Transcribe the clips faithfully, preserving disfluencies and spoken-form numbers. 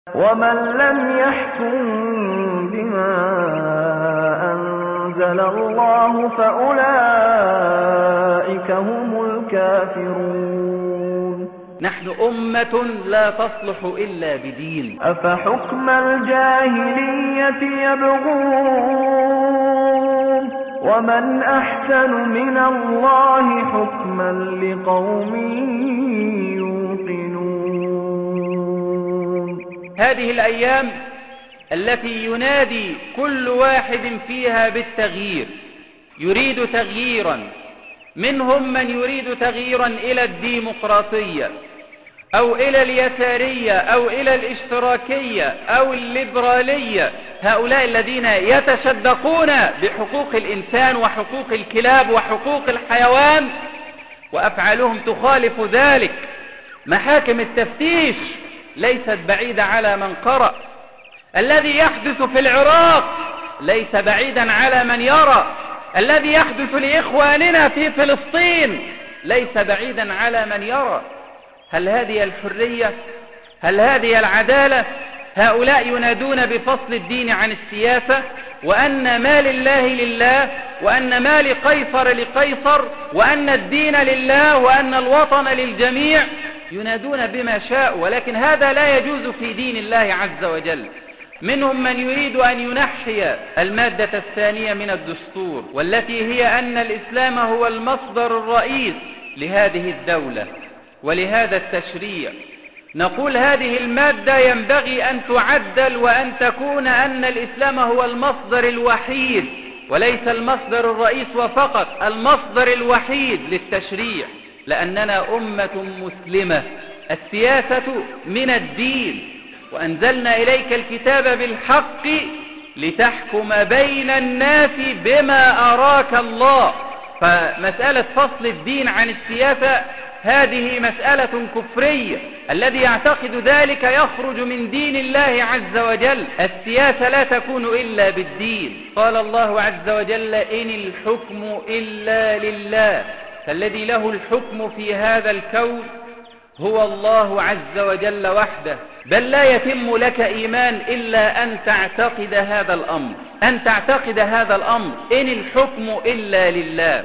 ومن لم يحكم بما أنزل الله فأولئك هم الكافرون. نحن أمة لا تصلح إلا بدين. أفحكم الجاهلية يبغون ومن أحسن من الله حكما لقوم يوقنون. هذه الأيام التي ينادي كل واحد فيها بالتغيير، يريد تغييرا، منهم من يريد تغييرا إلى الديمقراطية أو إلى اليسارية أو إلى الاشتراكية أو الليبرالية، هؤلاء الذين يتشدقون بحقوق الإنسان وحقوق الكلاب وحقوق الحيوان وأفعالهم تخالف ذلك. محاكم التفتيش ليست بعيدة على من قرأ. الذي يحدث في العراق ليس بعيدا على من يرى. الذي يحدث لإخواننا في فلسطين ليس بعيدا على من يرى. هل هذه الحرية؟ هل هذه العدالة؟ هؤلاء ينادون بفصل الدين عن السياسة، وأن ما لله لله، وأن ما لقيصر لقيصر، وأن الدين لله، وأن الوطن للجميع. ينادون بما شاء، ولكن هذا لا يجوز في دين الله عز وجل. منهم من يريد أن ينحي المادة الثانية من الدستور، والتي هي أن الإسلام هو المصدر الرئيس لهذه الدولة ولهذا التشريع. نقول هذه المادة ينبغي أن تعدل وأن تكون أن الإسلام هو المصدر الوحيد وليس المصدر الرئيس وفقط، المصدر الوحيد للتشريع، لأننا أمة مسلمة. السياسة من الدين، وأنزلنا إليك الكتاب بالحق لتحكم بين الناس بما أراك الله. فمسألة فصل الدين عن السياسة هذه مسألة كفرية. الذي يعتقد ذلك يخرج من دين الله عز وجل. السياسة لا تكون إلا بالدين. قال الله عز وجل: إن الحكم إلا لله. فالذي له الحكم في هذا الكون هو الله عز وجل وحده. بل لا يتم لك إيمان إلا أن تعتقد هذا الأمر، أن تعتقد هذا الأمر. إن الحكم إلا لله.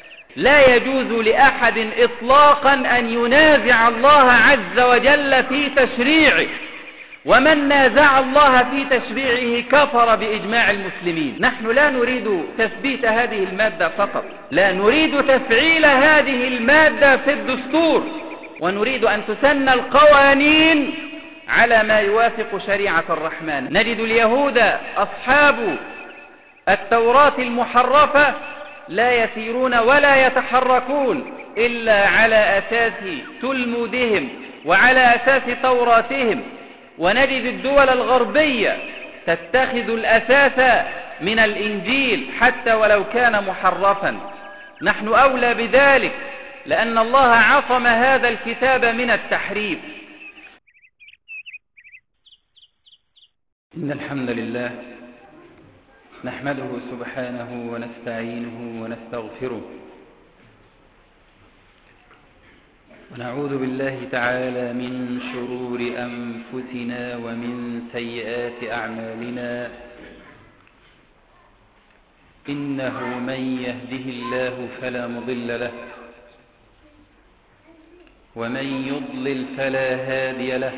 لا يجوز لأحد إطلاقا أن ينازع الله عز وجل في تشريعه، ومن نازع الله في تشريعه كفر بإجماع المسلمين. نحن لا نريد تثبيت هذه المادة فقط، لا نريد تفعيل هذه المادة في الدستور، ونريد أن تسن القوانين على ما يوافق شريعة الرحمن. نجد اليهود أصحاب التوراة المحرفة لا يسيرون ولا يتحركون إلا على أساس تلمودهم وعلى أساس توراتهم. ونجد الدول الغربية تتخذ الأساس من الإنجيل حتى ولو كان محرفا. نحن أولى بذلك، لأن الله عصم هذا الكتاب من التحريف. إن الحمد لله نحمده سبحانه ونستعينه ونستغفره، ونعوذ بالله تعالى من شرور أنفسنا ومن سيئات أعمالنا. إنه من يهده الله فلا مضل له، ومن يضلل فلا هادي له.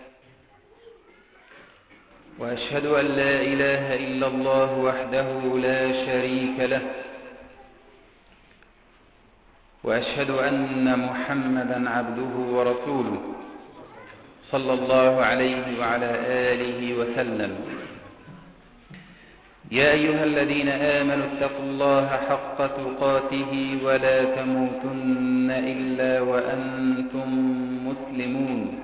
وأشهد أن لا إله إلا الله وحده لا شريك له، وأشهد أن محمدا عبده ورسوله صلى الله عليه وعلى آله وسلم. يا أيها الذين آمنوا اتقوا الله حق تقاته ولا تموتن إلا وأنتم مسلمون.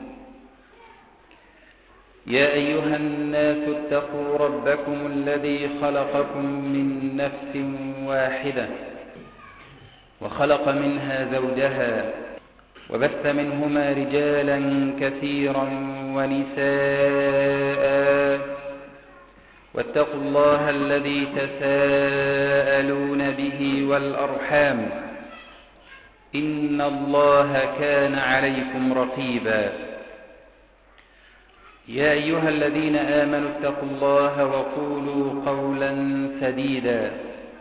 يا أيها الناس اتقوا ربكم الذي خلقكم من نفس واحدة وخلق منها زوجها وبث منهما رجالا كثيرا ونساء، واتقوا الله الذي تساءلون به والأرحام، إن الله كان عليكم رقيبا. يا أيها الذين آمنوا اتقوا الله وقولوا قولا سديدا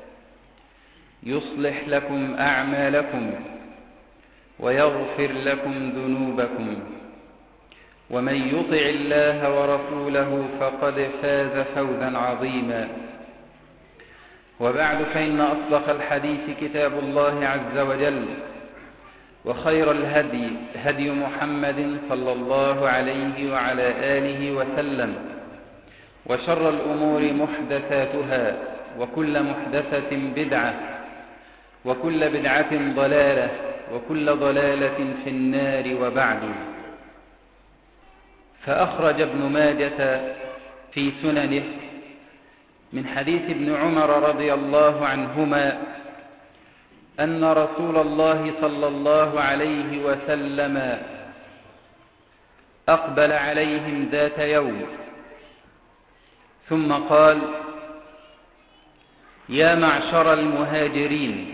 يصلح لكم أعمالكم ويغفر لكم ذنوبكم ومن يطع الله ورسوله فقد فاز فوزا عظيما. وبعد، فإن أصدق الحديث كتاب الله عز وجل، وخير الهدي هدي محمد صلى الله عليه وعلى آله وسلم، وشر الأمور محدثاتها، وكل محدثة بدعة، وكل بدعة ضلالة، وكل ضلالة في النار. وبعد، فأخرج ابن ماجة في سننه من حديث ابن عمر رضي الله عنهما أن رسول الله صلى الله عليه وسلم أقبل عليهم ذات يوم ثم قال: يا معشر المهاجرين،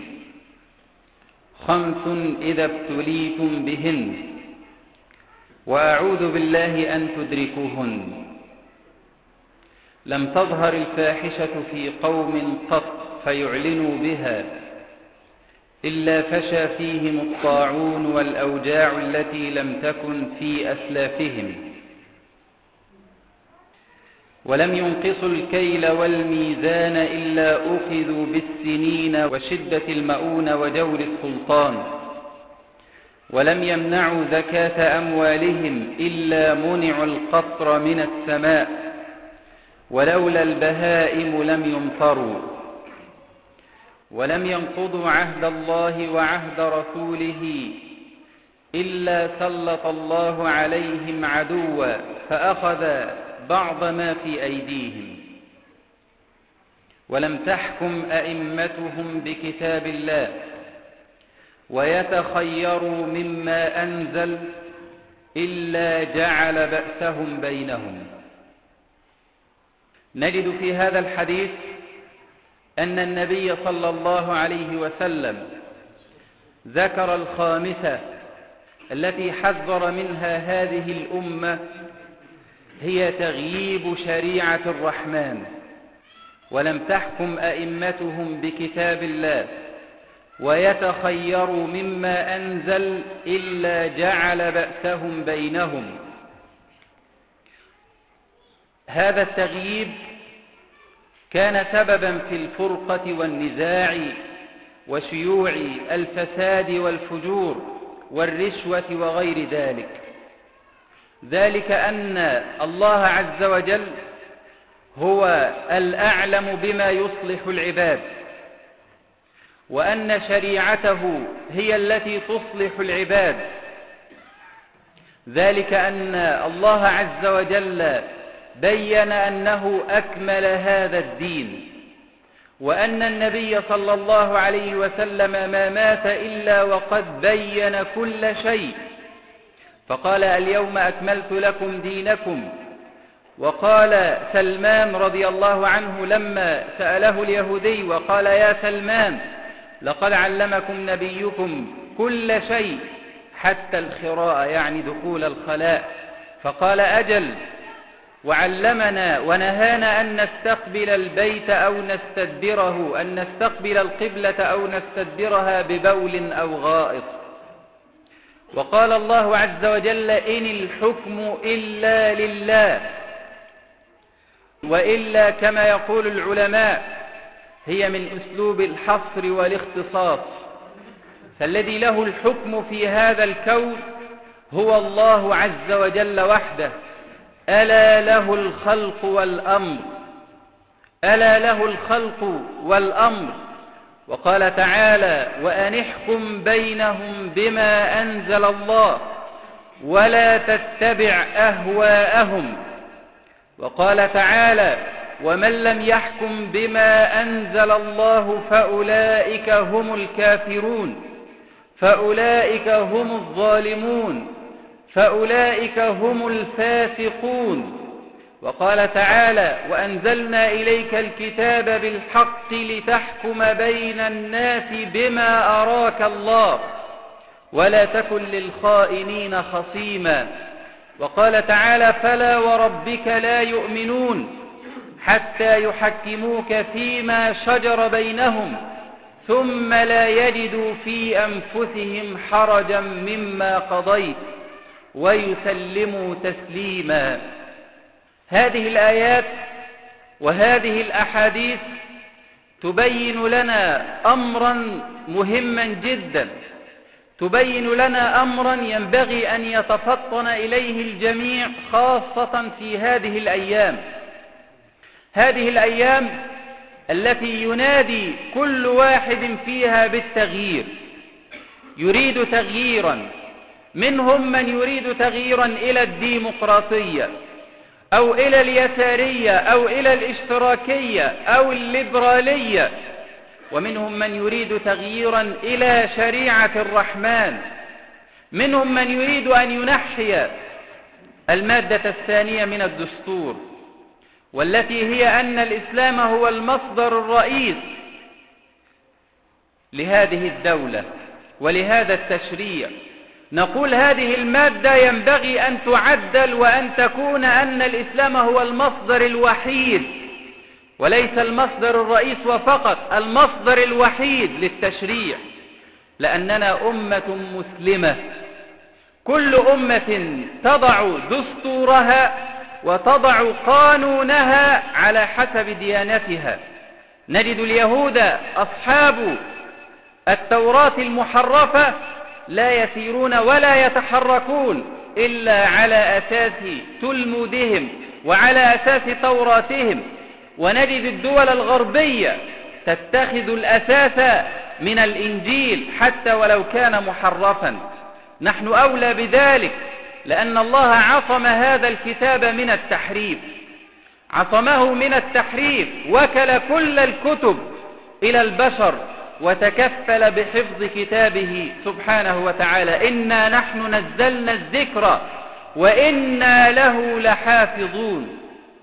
خمس إذا ابتليتم بهن وأعوذ بالله أن تدركوهن. لم تظهر الفاحشة في قوم قط فيعلنوا بها إلا فشى فيهم الطاعون والأوجاع التي لم تكن في أسلافهم، ولم ينقصوا الكيل والميزان إلا أخذوا بالسنين وشدة المؤونة وجور السلطان، ولم يمنعوا زكاة أموالهم إلا منعوا القطر من السماء، ولولا البهائم لم يمطروا، ولم ينقضوا عهد الله وعهد رسوله إلا سلط الله عليهم عدوا فأخذ بعض ما في أيديهم، ولم تحكم أئمتهم بكتاب الله ويتخيروا مما أنزل إلا جعل بأسهم بينهم. نجد في هذا الحديث أن النبي صلى الله عليه وسلم ذكر الخامسة التي حذر منها هذه الأمة، هي تغييب شريعة الرحمن، ولم تحكم أئمتهم بكتاب الله ويتخيروا مما أنزل إلا جعل بأسهم بينهم. هذا التغييب كان سببا في الفرقة والنزاع وشيوع الفساد والفجور والرشوة وغير ذلك، ذلك أن الله عز وجل هو الأعلم بما يصلح العباد، وأن شريعته هي التي تصلح العباد، ذلك أن الله عز وجل بين أنه أكمل هذا الدين، وأن النبي صلى الله عليه وسلم ما مات إلا وقد بين كل شيء، فقال: اليوم أكملت لكم دينكم. وقال سلمان رضي الله عنه لما سأله اليهودي وقال: يا سلمان، لقد علمكم نبيكم كل شيء حتى الخراء، يعني دخول الخلاء. فقال: أجل، وعلمنا ونهانا أن نستقبل البيت أو نستدبره، أن نستقبل القبلة أو نستدبرها ببول أو غائط. وقال الله عز وجل: إن الحكم إلا لله. وإلا كما يقول العلماء هي من أسلوب الحصر والاختصاص، فالذي له الحكم في هذا الكون هو الله عز وجل وحده. ألا له الخلق والأمر، ألا له الخلق والأمر. وقال تعالى: وأن احكم بينهم بما أنزل الله ولا تتبع أهواءهم. وقال تعالى: ومن لم يحكم بما أنزل الله فأولئك هم الكافرون، فأولئك هم الظالمون، فأولئك هم الفاسقون. وقال تعالى: وأنزلنا إليك الكتاب بالحق لتحكم بين الناس بما أراك الله ولا تكن للخائنين خصيما. وقال تعالى: فلا وربك لا يؤمنون حتى يحكموك فيما شجر بينهم ثم لا يجدوا في أنفسهم حرجا مما قضيت ويسلموا تسليما. هذه الآيات وهذه الأحاديث تبين لنا أمرا مهما جدا، تبين لنا أمرا ينبغي أن يتفطن إليه الجميع، خاصة في هذه الأيام هذه الأيام التي ينادي كل واحد فيها بالتغيير، يريد تغييرا. منهم من يريد تغييرا إلى الديمقراطية أو إلى اليسارية أو إلى الاشتراكية أو الليبرالية، ومنهم من يريد تغييرا إلى شريعة الرحمن. منهم من يريد أن ينحي المادة الثانية من الدستور، والتي هي أن الإسلام هو المصدر الرئيس لهذه الدولة ولهذا التشريع. نقول هذه المادة ينبغي أن تعدل وأن تكون أن الإسلام هو المصدر الوحيد وليس المصدر الرئيس وفقط، المصدر الوحيد للتشريع، لأننا أمة مسلمة. كل أمة تضع دستورها وتضع قانونها على حسب ديانتها. نجد اليهود أصحاب التوراة المحرفة لا يسيرون ولا يتحركون إلا على أساس تلمودهم وعلى أساس توراتهم، ونجد الدول الغربية تتخذ الأساس من الإنجيل حتى ولو كان محرفا. نحن أولى بذلك، لأن الله عصم هذا الكتاب من التحريف، عصمه من التحريف، وكل كل الكتب إلى البشر وتكفل بحفظ كتابه سبحانه وتعالى: إنا نحن نزلنا الذكر وإنا له لحافظون.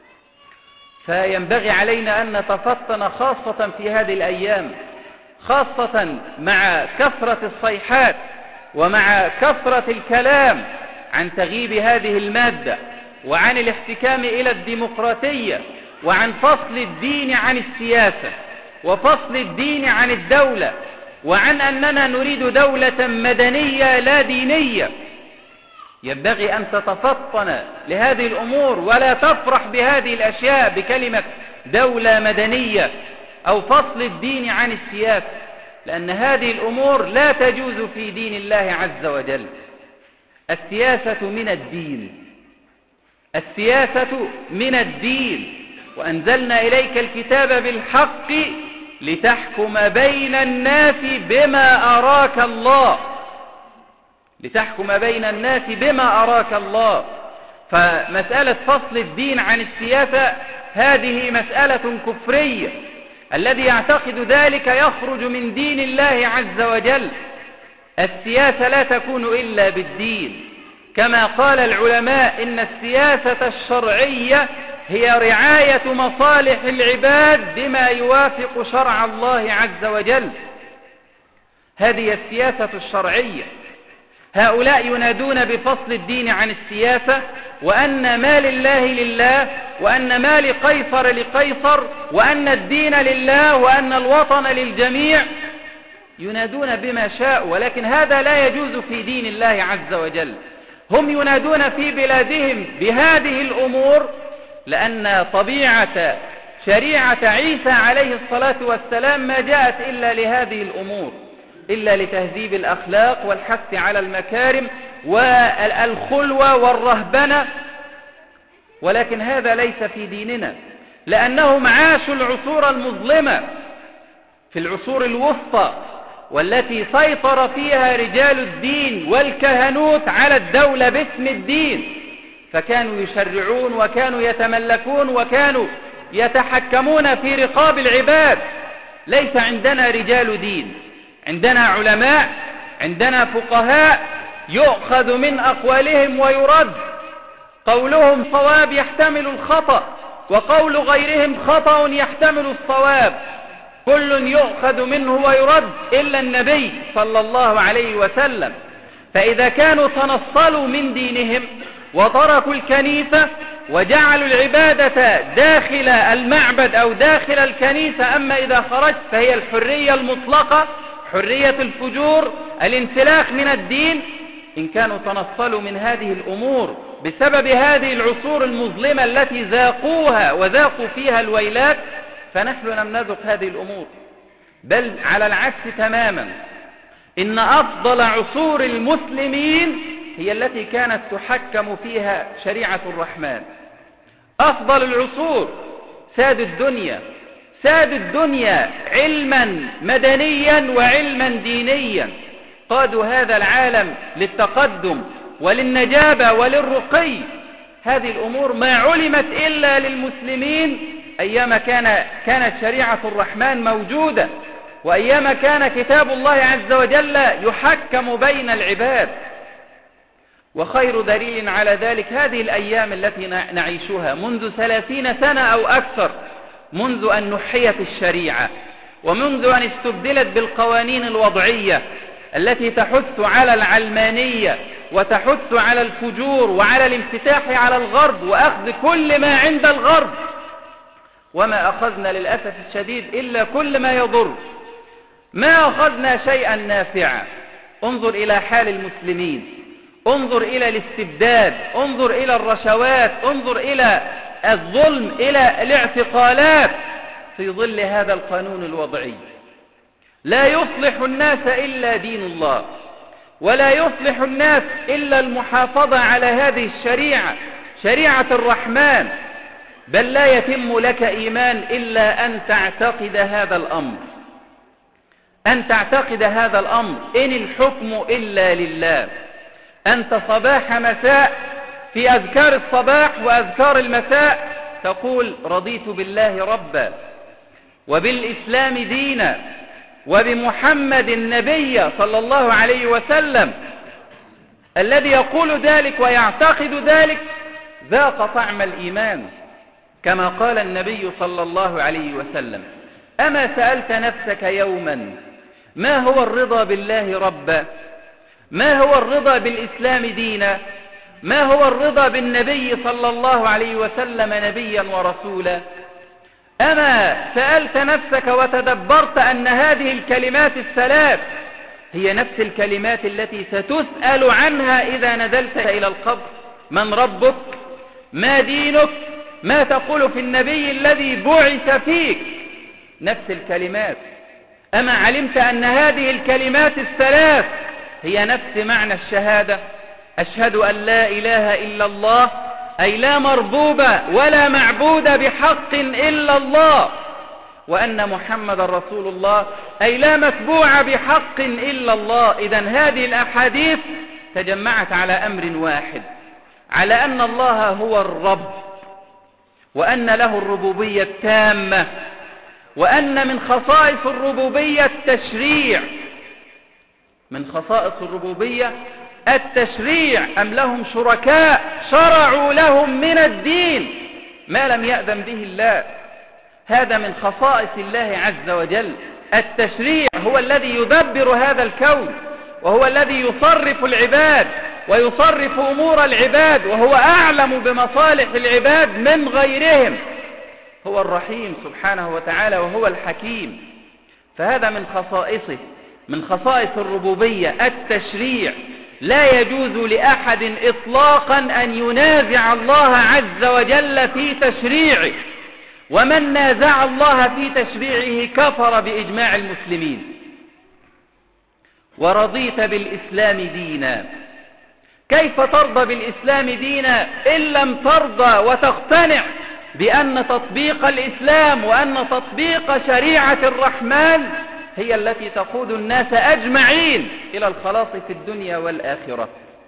فينبغي علينا أن نتفطن خاصة في هذه الأيام، خاصة مع كثرة الصيحات ومع كثرة الكلام عن تغييب هذه المادة وعن الاحتكام إلى الديمقراطية وعن فصل الدين عن السياسة وفصل الدين عن الدولة، وعن أننا نريد دولة مدنية لا دينية. ينبغي أن تتفطن لهذه الأمور ولا تفرح بهذه الأشياء بكلمة دولة مدنية أو فصل الدين عن السياسة، لأن هذه الأمور لا تجوز في دين الله عز وجل. السياسة من الدين، السياسة من الدين، وأنزلنا إليك الكتاب بالحق لتحكم بين الناس بما أراك الله، لتحكم بين الناس بما أراك الله. فمسألة فصل الدين عن السياسة هذه مسألة كفرية، الذي يعتقد ذلك يخرج من دين الله عز وجل. السياسة لا تكون إلا بالدين، كما قال العلماء: إن السياسة الشرعية هي رعاية مصالح العباد بما يوافق شرع الله عز وجل. هذه السياسة الشرعية. هؤلاء ينادون بفصل الدين عن السياسة، وأن ما لله لله، وأن ما لقيصر لقيصر، وأن الدين لله، وأن الوطن للجميع. ينادون بما شاءوا، ولكن هذا لا يجوز في دين الله عز وجل. هم ينادون في بلادهم بهذه الأمور لأن طبيعة شريعة عيسى عليه الصلاة والسلام ما جاءت إلا لهذه الأمور، إلا لتهذيب الأخلاق والحث على المكارم والخلوة والرهبنة، ولكن هذا ليس في ديننا، لأنهم عاشوا العصور المظلمة في العصور الوسطى، والتي سيطر فيها رجال الدين والكهنوت على الدولة باسم الدين، فكانوا يشرعون وكانوا يتملكون وكانوا يتحكمون في رقاب العباد. ليس عندنا رجال دين، عندنا علماء، عندنا فقهاء يؤخذ من أقوالهم ويرد. قولهم صواب يحتمل الخطأ، وقول غيرهم خطأ يحتمل الصواب، كل يؤخذ منه ويرد إلا النبي صلى الله عليه وسلم. فإذا كانوا تنصلوا من دينهم وتركوا الكنيسة وجعلوا العبادة داخل المعبد أو داخل الكنيسة، أما إذا خرجت فهي الحرية المطلقة، حرية الفجور، الانسلاخ من الدين. إن كانوا تنصلوا من هذه الأمور بسبب هذه العصور المظلمة التي ذاقوها وذاقوا فيها الويلات، فنحن لم نذق هذه الأمور، بل على العكس تماما. إن أفضل عصور المسلمين هي التي كانت تحكم فيها شريعة الرحمن. أفضل العصور ساد الدنيا، ساد الدنيا علما مدنيا وعلما دينيا، قادوا هذا العالم للتقدم وللنجابة وللرقي. هذه الأمور ما علمت إلا للمسلمين أيام كان كانت شريعة الرحمن موجودة، وأيام كان كتاب الله عز وجل يحكم بين العباد. وخير دليل على ذلك هذه الأيام التي نعيشها منذ ثلاثين سنة أو أكثر، منذ أن نحيت الشريعة، ومنذ أن استبدلت بالقوانين الوضعية التي تحث على العلمانية وتحث على الفجور وعلى الانفتاح على الغرب وأخذ كل ما عند الغرب، وما أخذنا للأسف الشديد إلا كل ما يضر، ما أخذنا شيئا نافعا. انظر إلى حال المسلمين، انظر إلى الاستبداد، انظر إلى الرشوات، انظر إلى الظلم، إلى الاعتقالات في ظل هذا القانون الوضعي. لا يصلح الناس إلا دين الله، ولا يصلح الناس إلا المحافظة على هذه الشريعة، شريعة الرحمن. بل لا يتم لك إيمان إلا أن تعتقد هذا الأمر، أن تعتقد هذا الأمر. إن الحكم إلا لله. أنت صباح مساء في أذكار الصباح وأذكار المساء تقول رضيت بالله ربا وبالإسلام دينا وبمحمد النبي صلى الله عليه وسلم. الذي يقول ذلك ويعتقد ذلك ذاق طعم الإيمان، كما قال النبي صلى الله عليه وسلم: أما سألت نفسك يوما ما هو الرضا بالله ربا؟ ما هو الرضا بالإسلام دينا؟ ما هو الرضا بالنبي صلى الله عليه وسلم نبيا ورسولا؟ أما سألت نفسك وتدبرت أن هذه الكلمات الثلاث هي نفس الكلمات التي ستسأل عنها إذا نزلت إلى القبر؟ من ربك؟ ما دينك؟ ما تقول في النبي الذي بعث فيك؟ نفس الكلمات. أما علمت أن هذه الكلمات الثلاث هي نفس معنى الشهادة؟ أشهد أن لا إله إلا الله، أي لا مربوب ولا معبود بحق إلا الله، وأن محمد رسول الله، أي لا متبوع بحق إلا الله. إذن هذه الأحاديث تجمعت على أمر واحد، على أن الله هو الرب، وأن له الربوبية التامة، وأن من خصائص الربوبية التشريع. من خصائص الربوبية التشريع. أم لهم شركاء شرعوا لهم من الدين ما لم يأذن به الله. هذا من خصائص الله عز وجل. التشريع هو الذي يدبر هذا الكون، وهو الذي يصرف العباد ويصرف أمور العباد، وهو أعلم بمصالح العباد من غيرهم. هو الرحيم سبحانه وتعالى، وهو الحكيم. فهذا من خصائصه، من خصائص الربوبية التشريع. لا يجوز لأحد إطلاقا أن ينازع الله عز وجل في تشريعه، ومن نازع الله في تشريعه كفر بإجماع المسلمين. ورضيت بالإسلام دينا. كيف ترضى بالإسلام دينا إن لم ترضى وتقتنع بأن تطبيق الإسلام وأن تطبيق شريعة الرحمن هي التي تقود الناس أجمعين إلى الخلاص في الدنيا والآخرة؟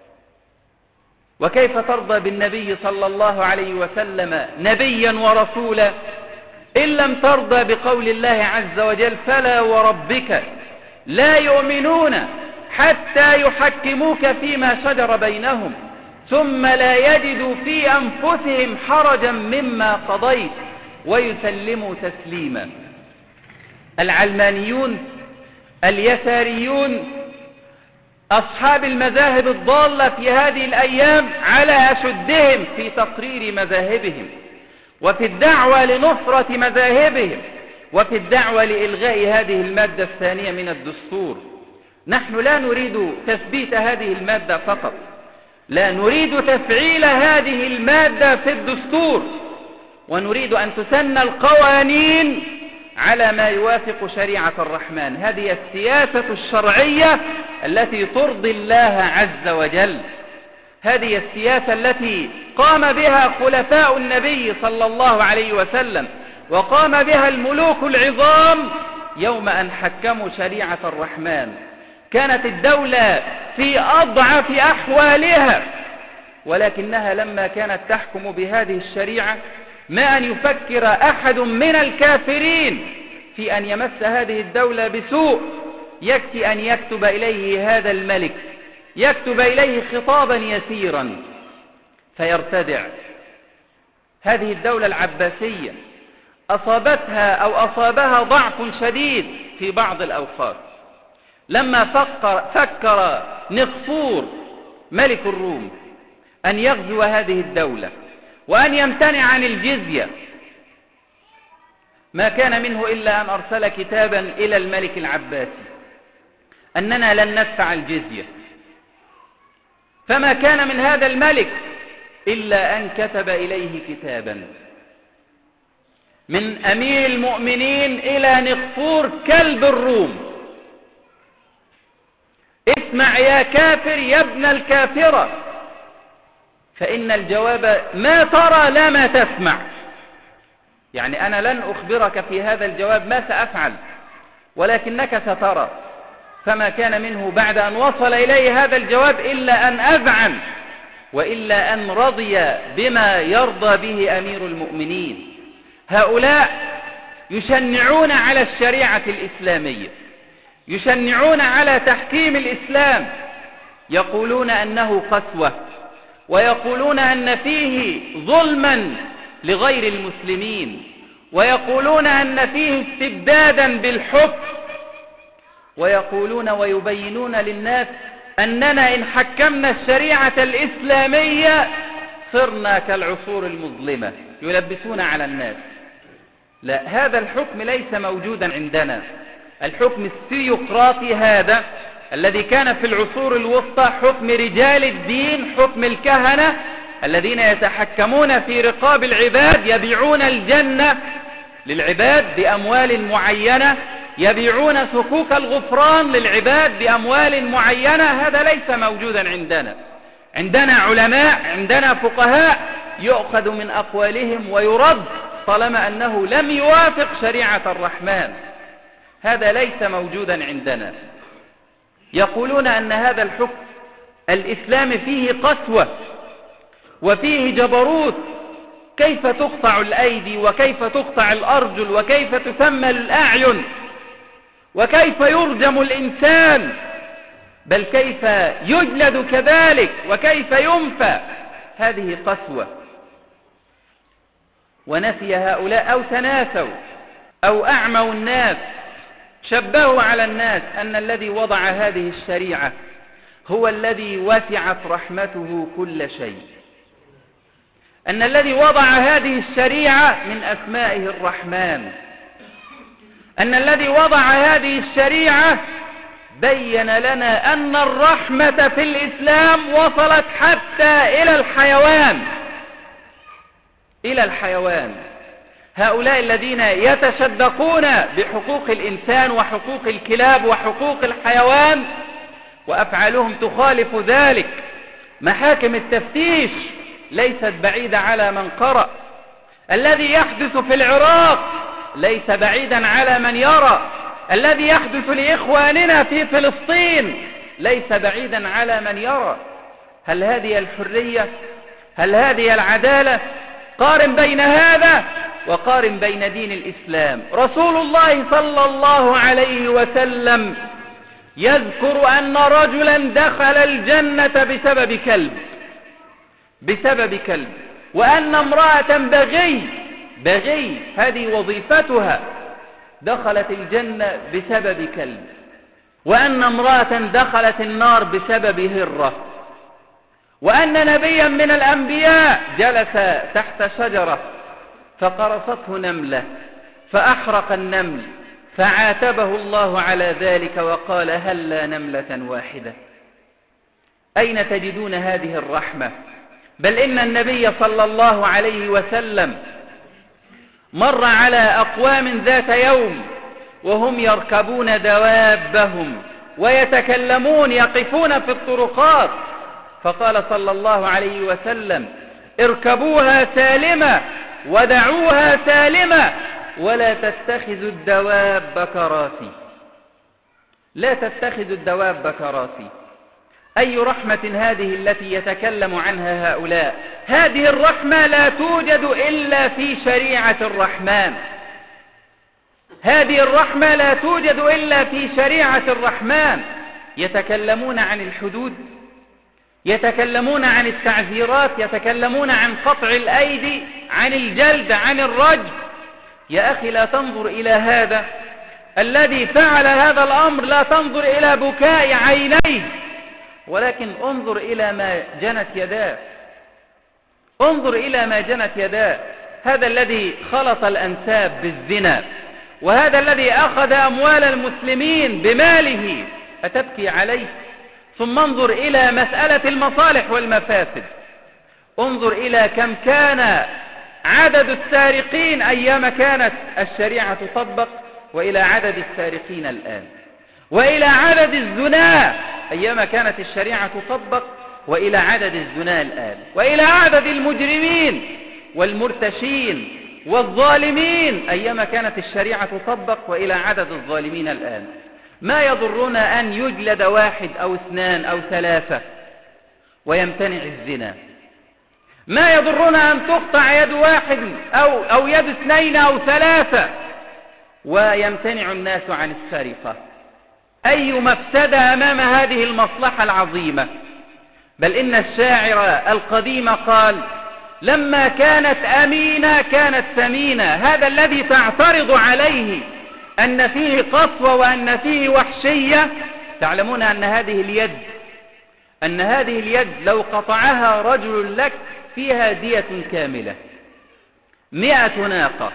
وكيف ترضى بالنبي صلى الله عليه وسلم نبيا ورسولا إن لم ترضى بقول الله عز وجل: فلا وربك لا يؤمنون حتى يحكموك فيما شجر بينهم ثم لا يجدوا في أنفسهم حرجا مما قضيت ويسلموا تسليما. العلمانيون اليساريون أصحاب المذاهب الضالة في هذه الأيام على أشدهم في تقرير مذاهبهم، وفي الدعوة لنصرة مذاهبهم، وفي الدعوة لإلغاء هذه المادة الثانية من الدستور. نحن لا نريد تثبيت هذه المادة فقط، لا نريد تفعيل هذه المادة في الدستور، ونريد أن تسن القوانين على ما يوافق شريعة الرحمن. هذه السياسة الشرعية التي ترضي الله عز وجل، هذه السياسة التي قام بها خلفاء النبي صلى الله عليه وسلم، وقام بها الملوك العظام يوم أن حكموا شريعة الرحمن. كانت الدولة في أضعف أحوالها، ولكنها لما كانت تحكم بهذه الشريعة ما أن يفكر أحد من الكافرين في أن يمس هذه الدولة بسوء، يكفي أن يكتب إليه هذا الملك، يكتب إليه خطابا يسيرا فيرتدع. هذه الدولة العباسية أصابتها أو أصابها ضعف شديد في بعض الأوقات، لما فكر, فكر نقفور ملك الروم أن يغزو هذه الدولة وأن يمتنع عن الجزية، ما كان منه إلا أن أرسل كتابا إلى الملك العباسي أننا لن ندفع الجزية، فما كان من هذا الملك إلا أن كتب إليه كتابا من أمير المؤمنين إلى نقفور كلب الروم: اسمع يا كافر يا ابن الكافرة، فإن الجواب ما ترى لا ما تسمع. يعني أنا لن أخبرك في هذا الجواب ما سأفعل، ولكنك سترى. فما كان منه بعد أن وصل إليه هذا الجواب إلا أن أذعن، وإلا أن رضي بما يرضى به أمير المؤمنين. هؤلاء يشنعون على الشريعة الإسلامية، يشنعون على تحكيم الإسلام، يقولون أنه قسوة، ويقولون أن فيه ظلما لغير المسلمين، ويقولون أن فيه استبدادا بالحكم، ويقولون ويبينون للناس أننا إن حكمنا الشريعة الإسلامية صرنا كالعصور المظلمة، يلبسون على الناس. لا، هذا الحكم ليس موجودا عندنا. الحكم الثيوقراطي هذا الذي كان في العصور الوسطى حكم رجال الدين، حكم الكهنة الذين يتحكمون في رقاب العباد، يبيعون الجنة للعباد بأموال معينة، يبيعون سكوك الغفران للعباد بأموال معينة. هذا ليس موجودا عندنا. عندنا علماء، عندنا فقهاء يؤخذ من أقوالهم ويرد طالما أنه لم يوافق شريعة الرحمن. هذا ليس موجودا عندنا. يقولون أن هذا الحكم الإسلامي فيه قسوة وفيه جبروت، كيف تقطع الأيدي وكيف تقطع الأرجل وكيف تسمى الأعين وكيف يرجم الإنسان، بل كيف يجلد كذلك وكيف ينفى. هذه قسوة. ونسي هؤلاء أو تناسوا أو أعموا الناس، شبهوا على الناس أن الذي وضع هذه الشريعة هو الذي وسعت رحمته كل شيء، أن الذي وضع هذه الشريعة من أسمائه الرحمن، أن الذي وضع هذه الشريعة بين لنا أن الرحمة في الإسلام وصلت حتى إلى الحيوان، إلى الحيوان. هؤلاء الذين يتشدقون بحقوق الإنسان وحقوق الكلاب وحقوق الحيوان وأفعالهم تخالف ذلك، محاكم التفتيش ليست بعيدة على من قرأ. الذي يحدث في العراق ليس بعيدا على من يرى. الذي يحدث لإخواننا في فلسطين ليس بعيدا على من يرى. هل هذه الحرية؟ هل هذه العدالة؟ قارن بين هذا وقارن بين دين الإسلام. رسول الله صلى الله عليه وسلم يذكر أن رجلا دخل الجنة بسبب كلب، بسبب كلب، وأن امرأة بغي، بغي هذه وظيفتها، دخلت الجنة بسبب كلب. وأن امرأة دخلت النار بسبب هرة، وأن نبيا من الأنبياء جلس تحت شجرة فقرصته نملة فأحرق النمل، فعاتبه الله على ذلك وقال هلا نملة واحدة. أين تجدون هذه الرحمة؟ بل إن النبي صلى الله عليه وسلم مر على أقوام ذات يوم وهم يركبون دوابهم ويتكلمون يقفون في الطرقات، فقال صلى الله عليه وسلم اركبوها سالمة ودعوها سالمة ولا تتخذوا الدواب كراسي. لا تتخذوا الدواب كراسي. أي رحمة هذه التي يتكلم عنها هؤلاء؟ هذه الرحمة لا توجد إلا في شريعة الرحمن. هذه الرحمة لا توجد إلا في شريعة الرحمن. يتكلمون عن الحدود، يتكلمون عن التعزيرات، يتكلمون عن قطع الأيدي، عن الجلد، عن الرجم. يا أخي لا تنظر إلى هذا الذي فعل هذا الأمر، لا تنظر إلى بكاء عينيه، ولكن انظر إلى ما جنت يداه. انظر إلى ما جنت يداه. هذا الذي خلط الأنساب بالزنا، وهذا الذي أخذ أموال المسلمين بماله، أتبكي عليه؟ ثم انظر إلى مسألة المصالح والمفاسد. انظر إلى كم كان عدد السارقين أيام كانت الشريعة تطبق، وإلى عدد السارقين الآن، وإلى عدد الزنا أيام كانت الشريعة تطبق، وإلى عدد الزنا الآن، وإلى عدد المجرمين والمرتشين والظالمين أيام كانت الشريعة تطبق، وإلى عدد الظالمين الآن. ما يضرنا أن يجلد واحد أو اثنان أو ثلاثة ويمتنع الزنا. ما يضرنا أن تقطع يد واحد أو, أو يد اثنين أو ثلاثة ويمتنع الناس عن السرقة. أي مفسدة أمام هذه المصلحة العظيمة؟ بل إن الشاعر القديم قال لما كانت أمينة كانت ثمينة. هذا الذي تعترض عليه أن فيه قسوة وأن فيه وحشية، تعلمون أن هذه اليد أن هذه اليد لو قطعها رجل لك فيها دية كاملة. مئة ناقة،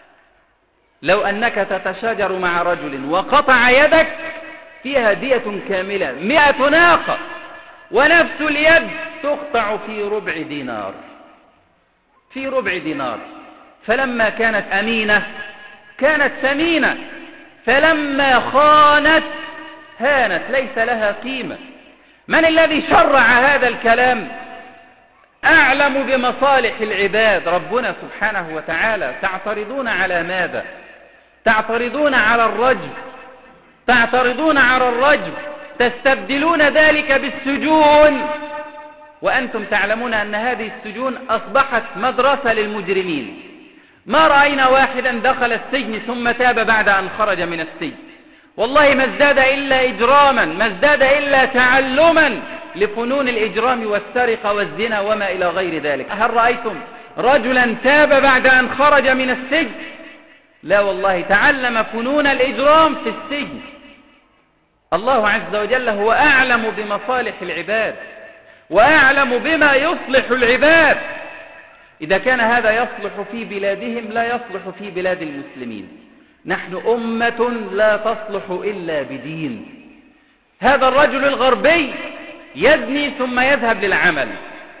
لو أنك تتشاجر مع رجل وقطع يدك فيها دية كاملة، مئة ناقة. ونفس اليد تقطع في ربع دينار، في ربع دينار. فلما كانت أمينة كانت ثمينة، فلما خانت هانت، ليس لها قيمة. من الذي شرع هذا الكلام؟ أعلم بمصالح العباد ربنا سبحانه وتعالى. تعترضون على ماذا؟ تعترضون على الرجم، تعترضون على الرجم، تستبدلون ذلك بالسجون، وأنتم تعلمون أن هذه السجون أصبحت مدرسة للمجرمين. ما رأينا واحدا دخل السجن ثم تاب بعد أن خرج من السجن. والله ما ازداد إلا إجراما، ما ازداد إلا تعلما لفنون الإجرام والسرقة والزنا وما إلى غير ذلك. هل رأيتم رجلا تاب بعد أن خرج من السجن؟ لا والله، تعلم فنون الإجرام في السجن. الله عز وجل هو أعلم بمصالح العباد وأعلم بما يصلح العباد. إذا كان هذا يصلح في بلادهم لا يصلح في بلاد المسلمين. نحن أمة لا تصلح إلا بدين. هذا الرجل الغربي يزني ثم يذهب للعمل،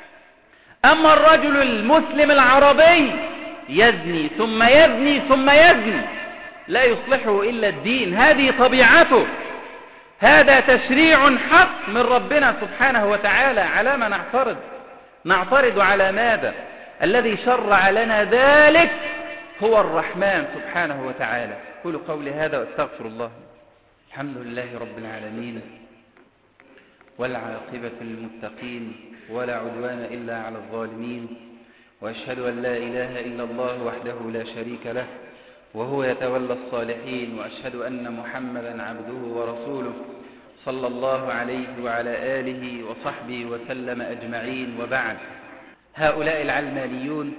أما الرجل المسلم العربي يزني ثم يزني ثم يزني، لا يصلحه إلا الدين. هذه طبيعته، هذا تشريع حق من ربنا سبحانه وتعالى. على ما نعترض؟ نعترض على ماذا؟ الذي شرع لنا ذلك هو الرحمن سبحانه وتعالى. قولوا قولي هذا واستغفر الله. الحمد لله رب العالمين، والعاقبة للمتقين، ولا عدوان إلا على الظالمين، وأشهد أن لا إله إلا الله وحده لا شريك له وهو يتولى الصالحين، وأشهد أن محمدا عبده ورسوله صلى الله عليه وعلى آله وصحبه وسلم أجمعين. وبعد، هؤلاء العلمانيون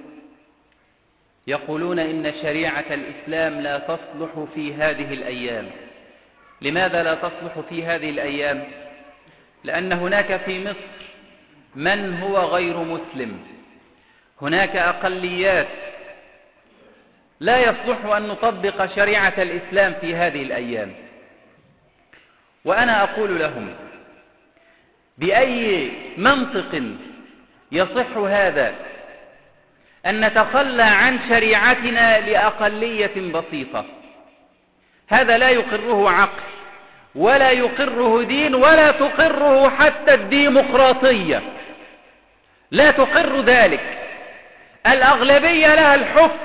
يقولون إن شريعة الإسلام لا تصلح في هذه الأيام، لماذا لا تصلح في هذه الأيام؟ لأن هناك في مصر من هو غير مسلم، هناك أقليات لا يصلح أن نطبق شريعة الإسلام في هذه الأيام. وأنا أقول لهم: بأي منطق يصح هذا أن نتخلى عن شريعتنا لأقلية بسيطة؟ هذا لا يقره عقل ولا يقره دين ولا تقره حتى الديمقراطية، لا تقر ذلك. الأغلبية لها الحكم.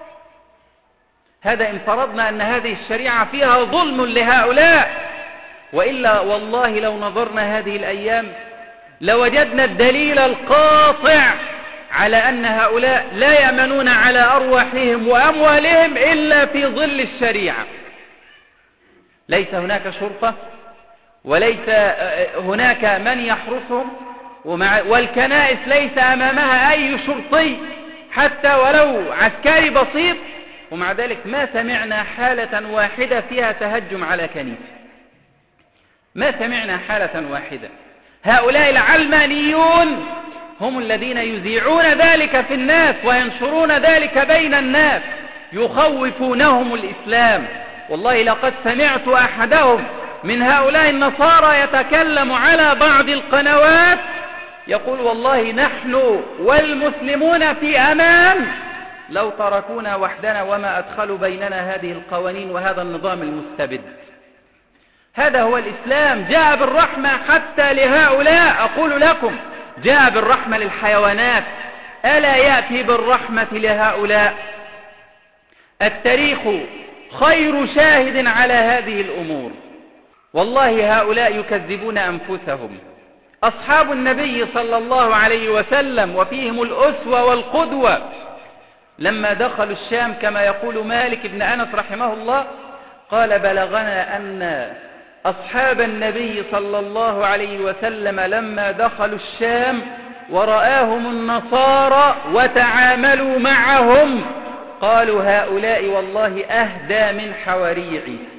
هذا إن فرضنا أن هذه الشريعة فيها ظلم لهؤلاء، وإلا والله لو نظرنا هذه الأيام لوجدنا الدليل القاطع على أن هؤلاء لا يأمنون على أرواحهم وأموالهم إلا في ظل الشريعة. ليس هناك شرطة وليس هناك من يحرسهم، والكنائس ليس أمامها أي شرطي حتى ولو عسكري بسيط، ومع ذلك ما سمعنا حالة واحدة فيها تهجم على كنيسة، ما سمعنا حالة واحدة. هؤلاء العلمانيون هم الذين يذيعون ذلك في الناس وينشرون ذلك بين الناس، يخوفونهم الإسلام. والله لقد سمعت أحدهم من هؤلاء النصارى يتكلم على بعض القنوات يقول: والله نحن والمسلمون في أمان لو تركونا وحدنا وما أدخلوا بيننا هذه القوانين وهذا النظام المستبد. هذا هو الإسلام، جاء بالرحمة حتى لهؤلاء. أقول لكم: جاء بالرحمة للحيوانات، ألا يأتي بالرحمة لهؤلاء؟ التاريخ خير شاهد على هذه الأمور. والله هؤلاء يكذبون أنفسهم. أصحاب النبي صلى الله عليه وسلم وفيهم الأسوة والقدوة لما دخلوا الشام، كما يقول مالك بن أنس رحمه الله، قال: بلغنا أن أصحاب النبي صلى الله عليه وسلم لما دخلوا الشام ورآهم النصارى وتعاملوا معهم قالوا: هؤلاء والله أهدى من حواري عيسى،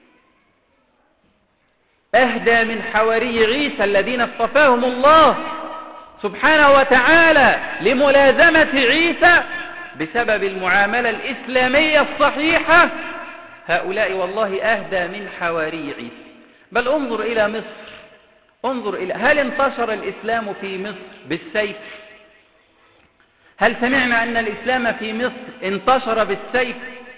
أهدى من حواري عيسى الذين اصطفاهم الله سبحانه وتعالى لملازمة عيسى بسبب المعاملة الإسلامية الصحيحة. هؤلاء والله أهدى من حواري عيسى. بل انظر إلى مصر، انظر إلى هل انتشر الإسلام في مصر بالسيف؟ هل سمعنا أن الإسلام في مصر انتشر بالسيف؟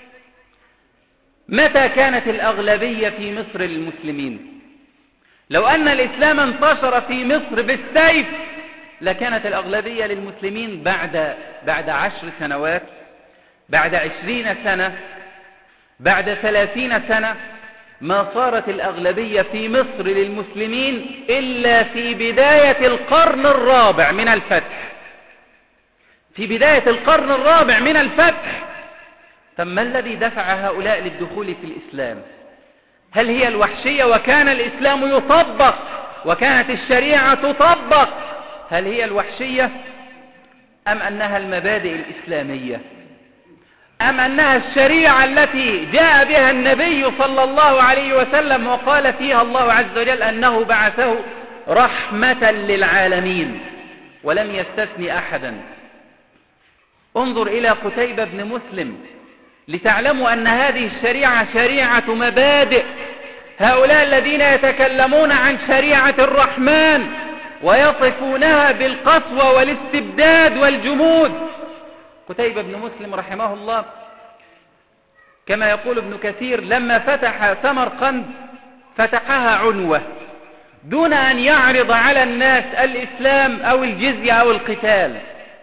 متى كانت الأغلبية في مصر للمسلمين؟ لو أن الإسلام انتشر في مصر بالسيف لكانت الأغلبية للمسلمين بعد بعد عشر سنوات، بعد عشرين سنة، بعد ثلاثين سنة. ما صارت الأغلبية في مصر للمسلمين إلا في بداية القرن الرابع من الفتح، في بداية القرن الرابع من الفتح. ثم الذي دفع هؤلاء للدخول في الإسلام؟ هل هي الوحشية وكان الإسلام يطبق وكانت الشريعة تطبق؟ هل هي الوحشية أم أنها المبادئ الإسلامية؟ أم أنها الشريعة التي جاء بها النبي صلى الله عليه وسلم وقال فيها الله عز وجل أنه بعثه رحمة للعالمين ولم يستثني أحدا؟ انظر إلى قتيبة بن مسلم لتعلموا أن هذه الشريعة شريعة مبادئ. هؤلاء الذين يتكلمون عن شريعة الرحمن ويصفونها بالقسوة والاستبداد والجمود. قتيبة بن مسلم رحمه الله كما يقول ابن كثير لما فتح سمرقند فتحها عنوة دون أن يعرض على الناس الإسلام أو الجزية أو القتال.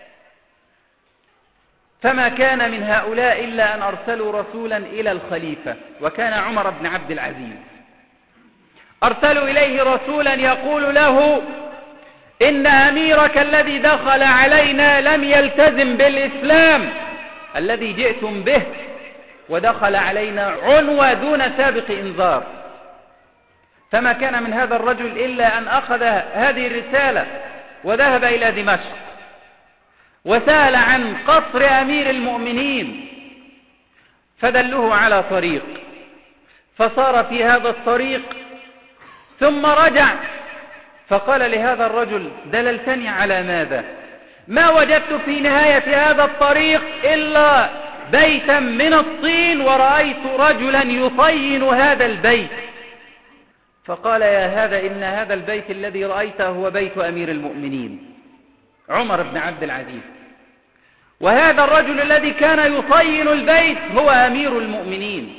فما كان من هؤلاء إلا أن أرسلوا رسولا إلى الخليفة، وكان عمر بن عبد العزيز. أرسلوا إليه رسولا يقول له: إن أميرك الذي دخل علينا لم يلتزم بالإسلام الذي جئتم به، ودخل علينا عنوة دون سابق إنذار. فما كان من هذا الرجل إلا أن أخذ هذه الرسالة وذهب إلى دمشق وسأل عن قصر أمير المؤمنين، فدلوه على طريق، فصار في هذا الطريق، ثم رجع فقال لهذا الرجل: دللتني على ماذا؟ ما وجدت في نهاية هذا الطريق إلا بيتا من الطين، ورأيت رجلا يطين هذا البيت. فقال: يا هذا، إن هذا البيت الذي رأيته هو بيت أمير المؤمنين عمر بن عبد العزيز، وهذا الرجل الذي كان يطين البيت هو أمير المؤمنين.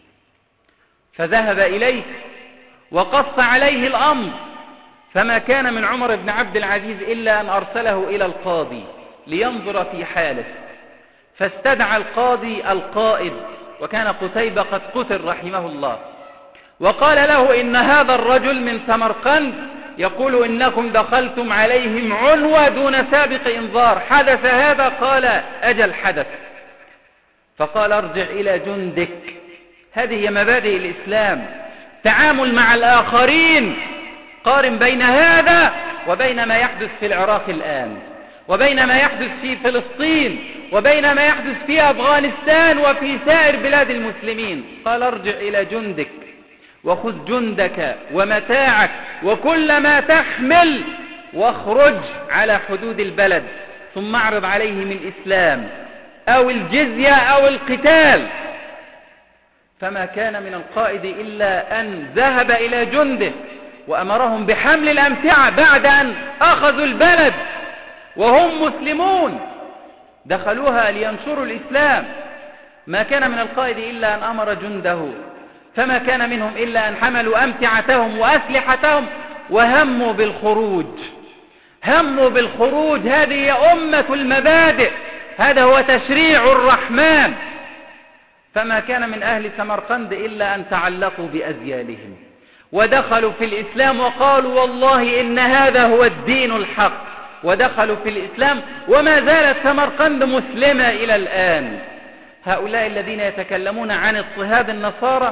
فذهب إليه وقص عليه الأمر، فما كان من عمر بن عبد العزيز إلا أن أرسله إلى القاضي لينظر في حاله. فاستدعى القاضي القائد، وكان قتيبة قد قتل رحمه الله، وقال له: إن هذا الرجل من سمرقند يقول إنكم دخلتم عليهم عنوة دون سابق إنذار، حدث هذا؟ قال: أجل حدث. فقال: ارجع إلى جندك. هذه هي مبادئ الإسلام، تعامل مع الآخرين. قارن بين هذا وبين ما يحدث في العراق الآن، وبين ما يحدث في فلسطين، وبين ما يحدث في أفغانستان وفي سائر بلاد المسلمين. قال: ارجع إلى جندك وخذ جندك ومتاعك وكل ما تحمل، واخرج على حدود البلد، ثم اعرض عليهم الإسلام أو الجزية أو القتال. فما كان من القائد إلا أن ذهب إلى جنده وأمرهم بحمل الأمتعة بعد أن أخذوا البلد وهم مسلمون، دخلوها لينشروا الإسلام. ما كان من القائد إلا أن أمر جنده، فما كان منهم إلا أن حملوا أمتعتهم وأسلحتهم وهموا بالخروج. هموا بالخروج. هذه أمة المبادئ، هذا هو تشريع الرحمن. فما كان من أهل سمرقند إلا أن تعلقوا بأزيالهم ودخلوا في الإسلام وقالوا: والله إن هذا هو الدين الحق، ودخلوا في الإسلام، وما زالت سمرقند مسلمة إلى الآن. هؤلاء الذين يتكلمون عن اضطهاد النصارى،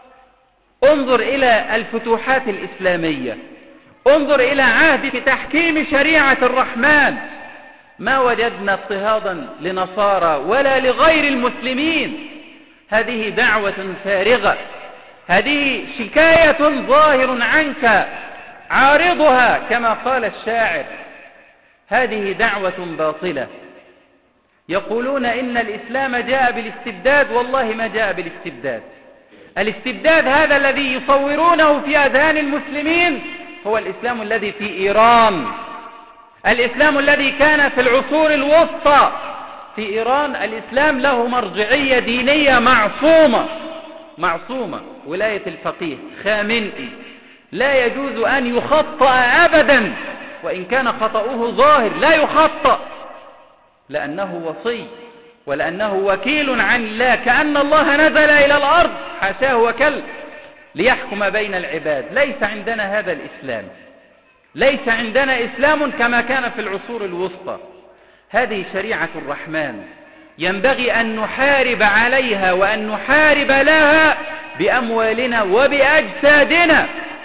انظر إلى الفتوحات الإسلامية، انظر إلى عهد تحكيم شريعة الرحمن، ما وجدنا اضطهادا لنصارى ولا لغير المسلمين. هذه دعوة فارغة، هذه شكاية ظاهر عنك عارضها كما قال الشاعر، هذه دعوة باطلة. يقولون إن الإسلام جاء بالاستبداد، والله ما جاء بالاستبداد. الاستبداد هذا الذي يصورونه في أذهان المسلمين هو الإسلام الذي في إيران، الإسلام الذي كان في العصور الوسطى في إيران. الإسلام له مرجعية دينية معصومة معصومة. ولاية الفقيه خامنئي لا يجوز أن يخطأ أبدا، وإن كان خطأه ظاهر لا يخطأ، لأنه وصي ولأنه وكيل عن الله، كأن الله نزل إلى الأرض حاشاه وكل ليحكم بين العباد. ليس عندنا هذا الإسلام، ليس عندنا إسلام كما كان في العصور الوسطى. هذه شريعة الرحمن، ينبغي أن نحارب عليها وأن نحارب لها بأموالنا وبأجسادنا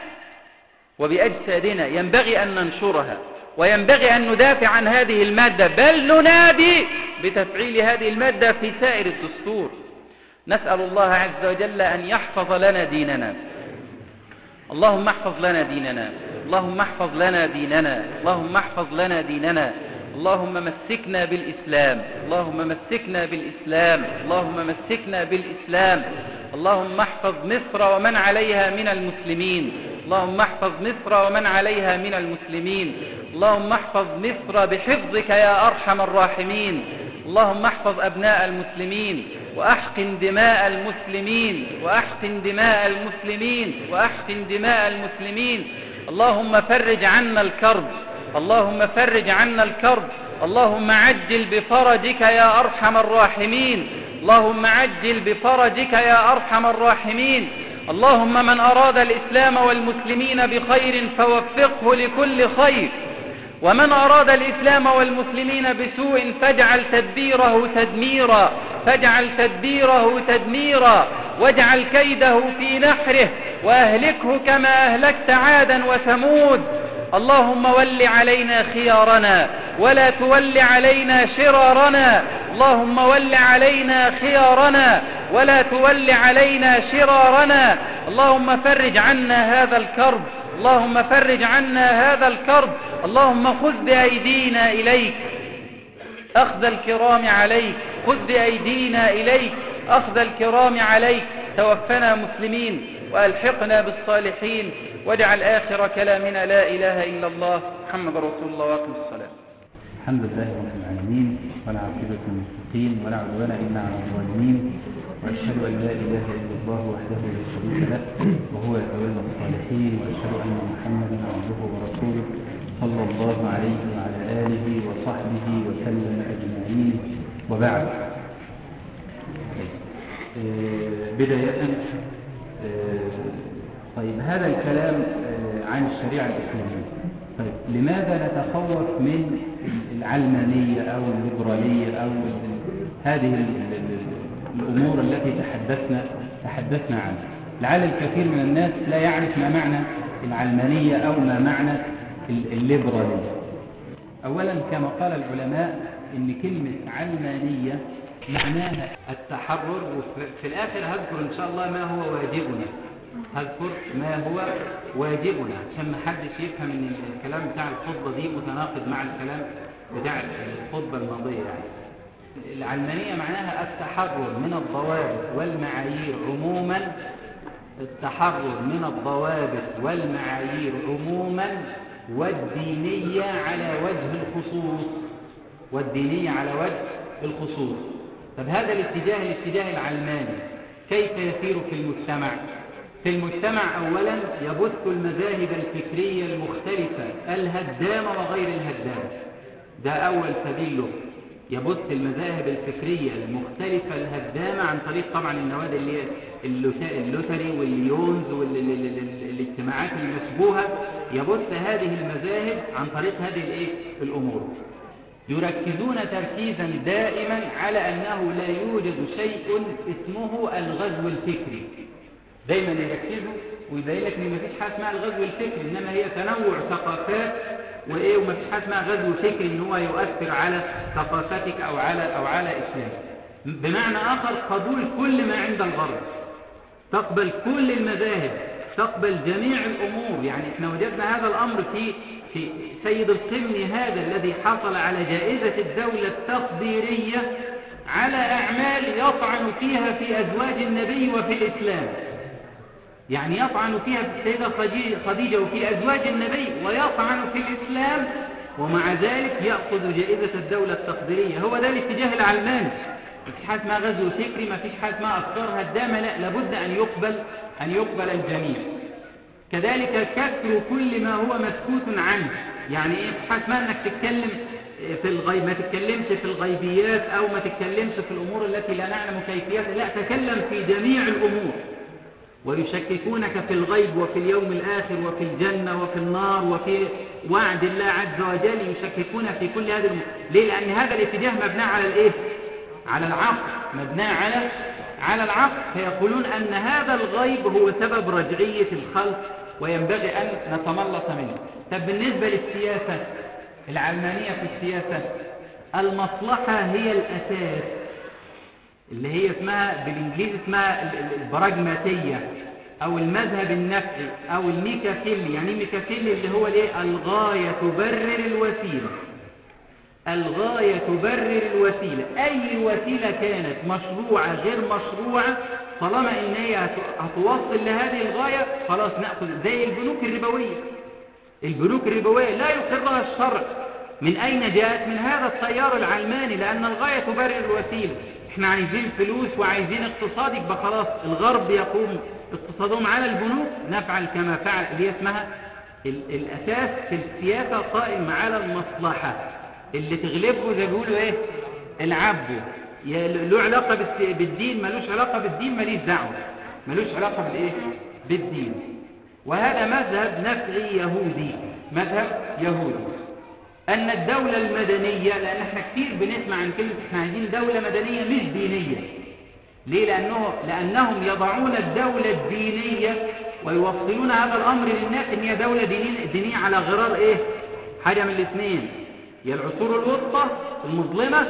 وبأجسادنا ينبغي أن ننشرها، وينبغي أن ندافع عن هذه المادة، بل ننادي بتفعيل هذه المادة في سائر الدستور. نسأل الله عز وجل أن يحفظ لنا ديننا. اللهم احفظ لنا ديننا، اللهم احفظ لنا ديننا، اللهم احفظ لنا ديننا. اللهم مسكنا بالإسلام، اللهم مسكنا بالإسلام، اللهم مسكنا بالإسلام. اللهم احفظ مصر ومن عليها من المسلمين، اللهم احفظ مصر ومن عليها من المسلمين. اللهم احفظ مصر بحفظك يا أرحم الراحمين. اللهم احفظ أبناء المسلمين، وأحقن دماء المسلمين، وأحقن دماء المسلمين، وأحقن دماء المسلمين. اللهم فرج عنا الكرب، اللهم فرج عنا الكرب. اللهم عجل بفرجك يا أرحم الراحمين، اللهم عجل بفرجك يا أرحم الراحمين. اللهم من أراد الإسلام والمسلمين بخير فوفقه لكل خير، ومن أراد الإسلام والمسلمين بسوء فاجعل تدبيره تدميرا، فاجعل تدبيره تدميرا، واجعل كيده في نحره، وأهلكه كما أهلكت عادا وثمود. اللهم ول علينا خيارنا ولا تول علينا شرارنا، اللهم ول علينا خيارنا ولا تول علينا شرارنا. اللهم فرج عنا هذا الكرب، اللهم فرج عنا هذا الكرب. اللهم خذ بأيدينا إليك أخذ الكرام عليك، خذ بأيدينا إليك أخذ الكرام عليك. توفنا مسلمين وألحقنا بالصالحين، واجعل آخر كلامنا لا إله إلا الله محمد رسول الله. واقم الصلاة. الحمد لله رب العالمين، ولا عاقبة للمتقين، ولا عدوان إلا على الظالمين، وأشهد أن لا إله إلا الله وحده لا شريك له وهو يتولى الصالحين، وأشهد أن محمدا عبده ورسوله صلى الله عليه وعلى آله وصحبه وسلم أجمعين، وبعد. بداية طيب هذا الكلام عن الشريعة الإسلامية. طيب لماذا نتخوف من العلمانية أو الليبرالية أو هذه الأمور التي تحدثنا تحدثنا عنها؟ لعل الكثير من الناس لا يعرف ما معنى العلمانية أو ما معنى الليبرالية. أولا كما قال العلماء إن كلمة علمانية معناها التحرر، وفي الآخر هذكر إن شاء الله ما هو واجبنا، هذكر ما هو واجبنا عشان ما حدش يفهم ان الكلام بتاع الخطبه دي متناقض مع الكلام بتاع الخطبه الماضيه. يعني العلمانيه معناها التحرر من الضوابط والمعايير عموما، التحرر من الضوابط والمعايير عموما، والدينيه على وجه الخصوص، والدينيه على وجه الخصوص. طب هذا الاتجاه الاتجاه العلماني كيف يسير في المجتمع؟ في المجتمع أولا يبث المذاهب الفكرية المختلفة الهدامة وغير الهدامة، ده أول سبيل له. يبث المذاهب الفكرية المختلفة الهدامة عن طريق طبعا النوادي اللي هي اللوثري والليونز والاجتماعات المشبوهة، يبث هذه المذاهب عن طريق هذه الايه الأمور. يركزون تركيزا دائما على أنه لا يوجد شيء اسمه الغزو الفكري، دايما يركزوا ويبين لك ان مفيش حاجه اسمها الغزو الفكري، انما هي تنوع ثقافات وايه، ومفيش حاجه اسمها غزو فكري ان هو يؤثر على ثقافتك او على او على اسلامك. بمعنى اخر قبول كل ما عند الغرب، تقبل كل المذاهب، تقبل جميع الامور. يعني احنا وجدنا هذا الامر في في سيد القمني هذا الذي حصل على جائزه الدوله التقديريه على اعمال يطعن فيها في ازواج النبي وفي الاسلام. يعني يطعن فيها في السيدة خديجة وفي أزواج النبي، ويطعن في الإسلام، ومع ذلك يأخذ جائزة الدولة التقديرية. هو ده الاتجاه العلماني. ما فيش حاجة اسمها غزو فكري، ما فيش حاجة اسمها أفكار هدامة، لا، لابد أن يقبل أن يقبل الجميع. كذلك كسر كل ما هو مسكوت عنه. يعني إيه؟ مفيش حاجة اسمها أنك تتكلم في الغيب، ما تتكلمش في الغيبيات أو ما تتكلمش في الأمور التي لا نعلم كيفيتها، لا، تكلم في جميع الأمور. ويشككونك في الغيب وفي اليوم الآخر وفي الجنة وفي النار وفي وعد الله عز وجل، يشككون في كل هذه الأمور. ليه؟ لأن هذا الاتجاه مبنى على الإيه؟ على العقل، مبنى على على العقل. فيقولون أن هذا الغيب هو سبب رجعية الخلق وينبغي أن نتملص منه. طب بالنسبة للسياسة العلمانية، في السياسة المصلحة هي الأساس، اللي هي اسمها بالإنجليزي اسمها البراجماتية أو المذهب النفعي أو الميكافيلي. يعني ميكافيلي اللي هو الايه؟ الغاية تبرر الوسيلة، الغاية تبرر الوسيلة. أي وسيلة كانت مشروعة غير مشروعة، طالما إن هي هتوصل لهذه الغاية خلاص نأخذ. زي البنوك الربوية، البنوك الربوية لا يقرها الشرع. من أين جاءت؟ من هذا التيار العلماني، لأن الغاية تبرر الوسيلة. احنا عايزين فلوس وعايزين اقتصاد، يبقى خلاص الغرب يقوم اقتصادهم على البنوك، نفعل كما فعل. اللي اسمها الأساس في السياسة قائم على المصلحة. اللي تغلبه زي بيقولوا ايه؟ العبه. له علاقة بالدين ملوش علاقة بالدين، ماليش دعوة، ملوش علاقة بالايه؟ بالدين. وهذا مذهب نفعي يهودي، مذهب يهودي. أن الدولة المدنية، لأن احنا كتير بنسمع عن كلمة احنا عايزين دولة مدنية مش دينية. ليه؟ لأنه لأنهم يضعون الدولة الدينية ويوصلون هذا الأمر للناس إن هي دولة دينية على غرار إيه؟ حاجة من الاثنين، يا العصور الوسطى المظلمة،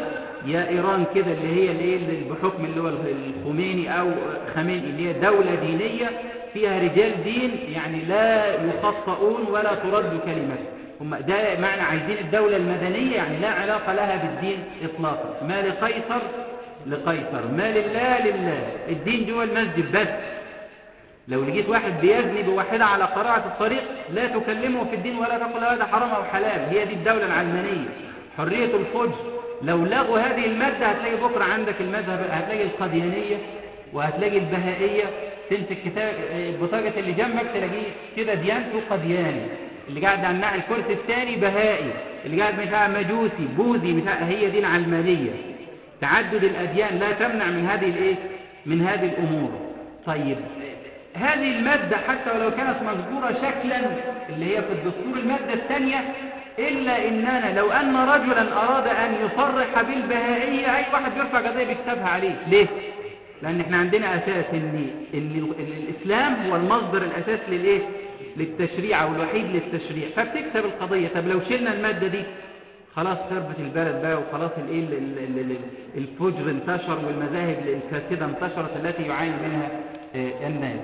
يا إيران كده اللي هي الايه بحكم اللي هو الخميني أو خميني اللي هي دولة دينية فيها رجال دين يعني لا يخطئون ولا ترد كلمته. هم ده معنى عايزين الدولة المدنية يعني لا علاقة لها بالدين إطلاقا. ما لقيصر لقيصر، ما لله لله. الدين جوه المسجد بس. لو لقيت واحد بيزني بواحدة على قراعة الطريق لا تكلمه في الدين ولا تقول هذا حرام أو حلال. هي دي الدولة العلمانية. حرية الفجر. لو لغوا هذه المادة هتلاقي بكرة عندك المذهب، هتلاقي القديانية وهتلاقي البهائية. تمسك كتاب بطاقة اللي جنبك تلاقيه كده ديانته قدياني، اللي قاعد على الناحية الكرسي الثاني بهائي، اللي قاعد مش مجوسي بوذي مش. هي دي العلمانية. تعدد الأديان لا تمنع من هذه الايه من هذه الأمور. طيب هذه المادة حتى ولو كانت مذكورة شكلا اللي هي في الدستور المادة الثانية، إلا إننا لو أن رجلا أراد أن يصرح بالبهائية أي واحد بيرفع قضية بيكتبها عليه. ليه؟ لأن احنا عندنا أساس إن, إن الإسلام هو المصدر الأساس للإيه؟ للتشريع أو الوحيد للتشريع، فبتكتب القضية. طب لو شلنا المادة دي خلاص خربت البلد بقى، وخلاص الايه الفجر انتشر والمذاهب الفاسدة انتشرت التي يعاني منها الناس.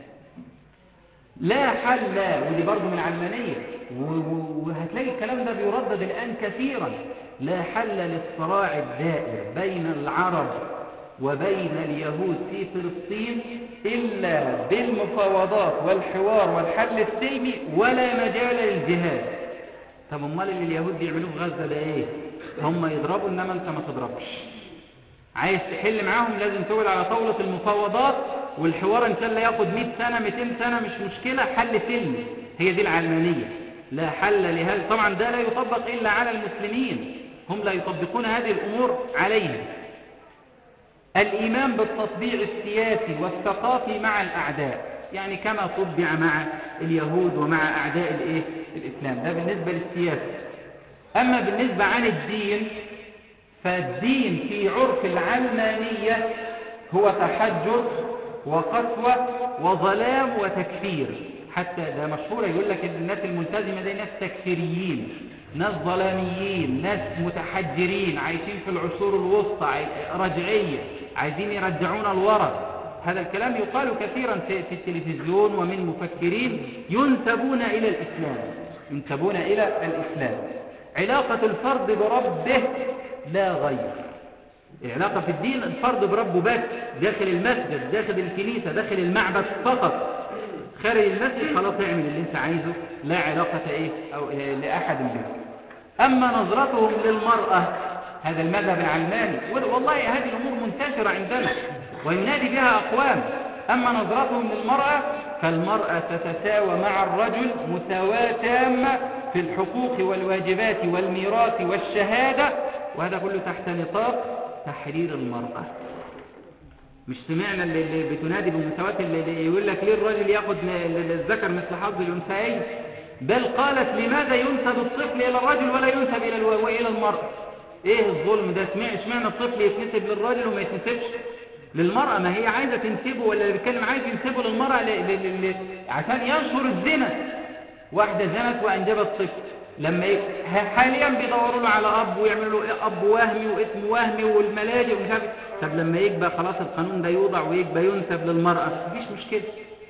لا حل، ودي برضو من العلمانية، وهتلاقي الكلام ده بيردد الآن كثيرا. لا حل للصراع الدائر بين العرب وبين اليهود في فلسطين إلا بالمفاوضات والحوار والحل السلمي، ولا مجال للجهاد. طب امال اللي اليهود بيعملوه في غزة ده ايه؟ هم يضربوا انما انت ما تضربش. عايز تحل معاهم لازم تقعد على طاولة المفاوضات والحوار، ان شاء الله ياخد مئة سنة مئتين سنة مش مشكلة، حل سلمي. هي دي العلمانية. لا حل لهذا. طبعا ده لا يطبق الا على المسلمين، هم لا يطبقون هذه الامور عليهم. الإيمان بالتطبيع السياسي والثقافي مع الأعداء، يعني كما طبع مع اليهود ومع أعداء الإيه؟ الإسلام. ده بالنسبة للسياسة. أما بالنسبة عن الدين، فالدين في عرف العلمانية هو تحجر وقسوة وظلام وتكفير. حتى ده مشهور يقول لك الناس الملتزمة دي ناس تكفيريين، ناس ظلاميين، ناس متحجرين، عايشين في العصور الوسطى، رجعية، عايزين يرجعونا الورا. هذا الكلام يقال كثيرا في التلفزيون ومن مفكرين ينسبون إلى الإسلام ينسبون إلى الإسلام. علاقة الفرد بربه لا غير. العلاقة في الدين الفرد بربه بس، داخل المسجد، داخل الكنيسة، داخل المعبد فقط. خارج المسجد خلاص اعمل اللي انت عايزه، لا علاقة ايه أو إيه لأحد به. أما نظرتهم للمرأة، هذا المذهب العلماني، والله هذه الأمور منتشرة عندنا وينادي بها أقوام. أما نظرتهم للمرأة فالمرأة تتساوى مع الرجل مساواة تامة في الحقوق والواجبات والميراث والشهادة، وهذا كله تحت نطاق تحرير المرأة. مش سمعنا اللي, اللي بتنادي بمساواة، اللي يقول لك ليه الرجل ياخد الذكر مثل حظ الأنثيين؟ بل قالت لماذا ينسب الطفل إلى الرجل ولا ينسب إلى الو... إلى المرأة؟ إيه الظلم ده؟ اشمعنى الطفل يتنسب للرجل وما يتنسبش للمرأة؟ ما هي عايزة تنسبه، ولا اللي بيتكلم عايز ينسبه للمرأة ل... ل... ل... عشان ينشر الزنا. واحدة زنت وأنجبت طفل، لما ي... حاليا بيدوروا له على أب ويعملوا له أب وهمي واسم وهمي والملاجئ ومش عارف. طب لما يكبر خلاص القانون ده يوضع ويكبر ينسب للمرأة، مفيش مشكلة،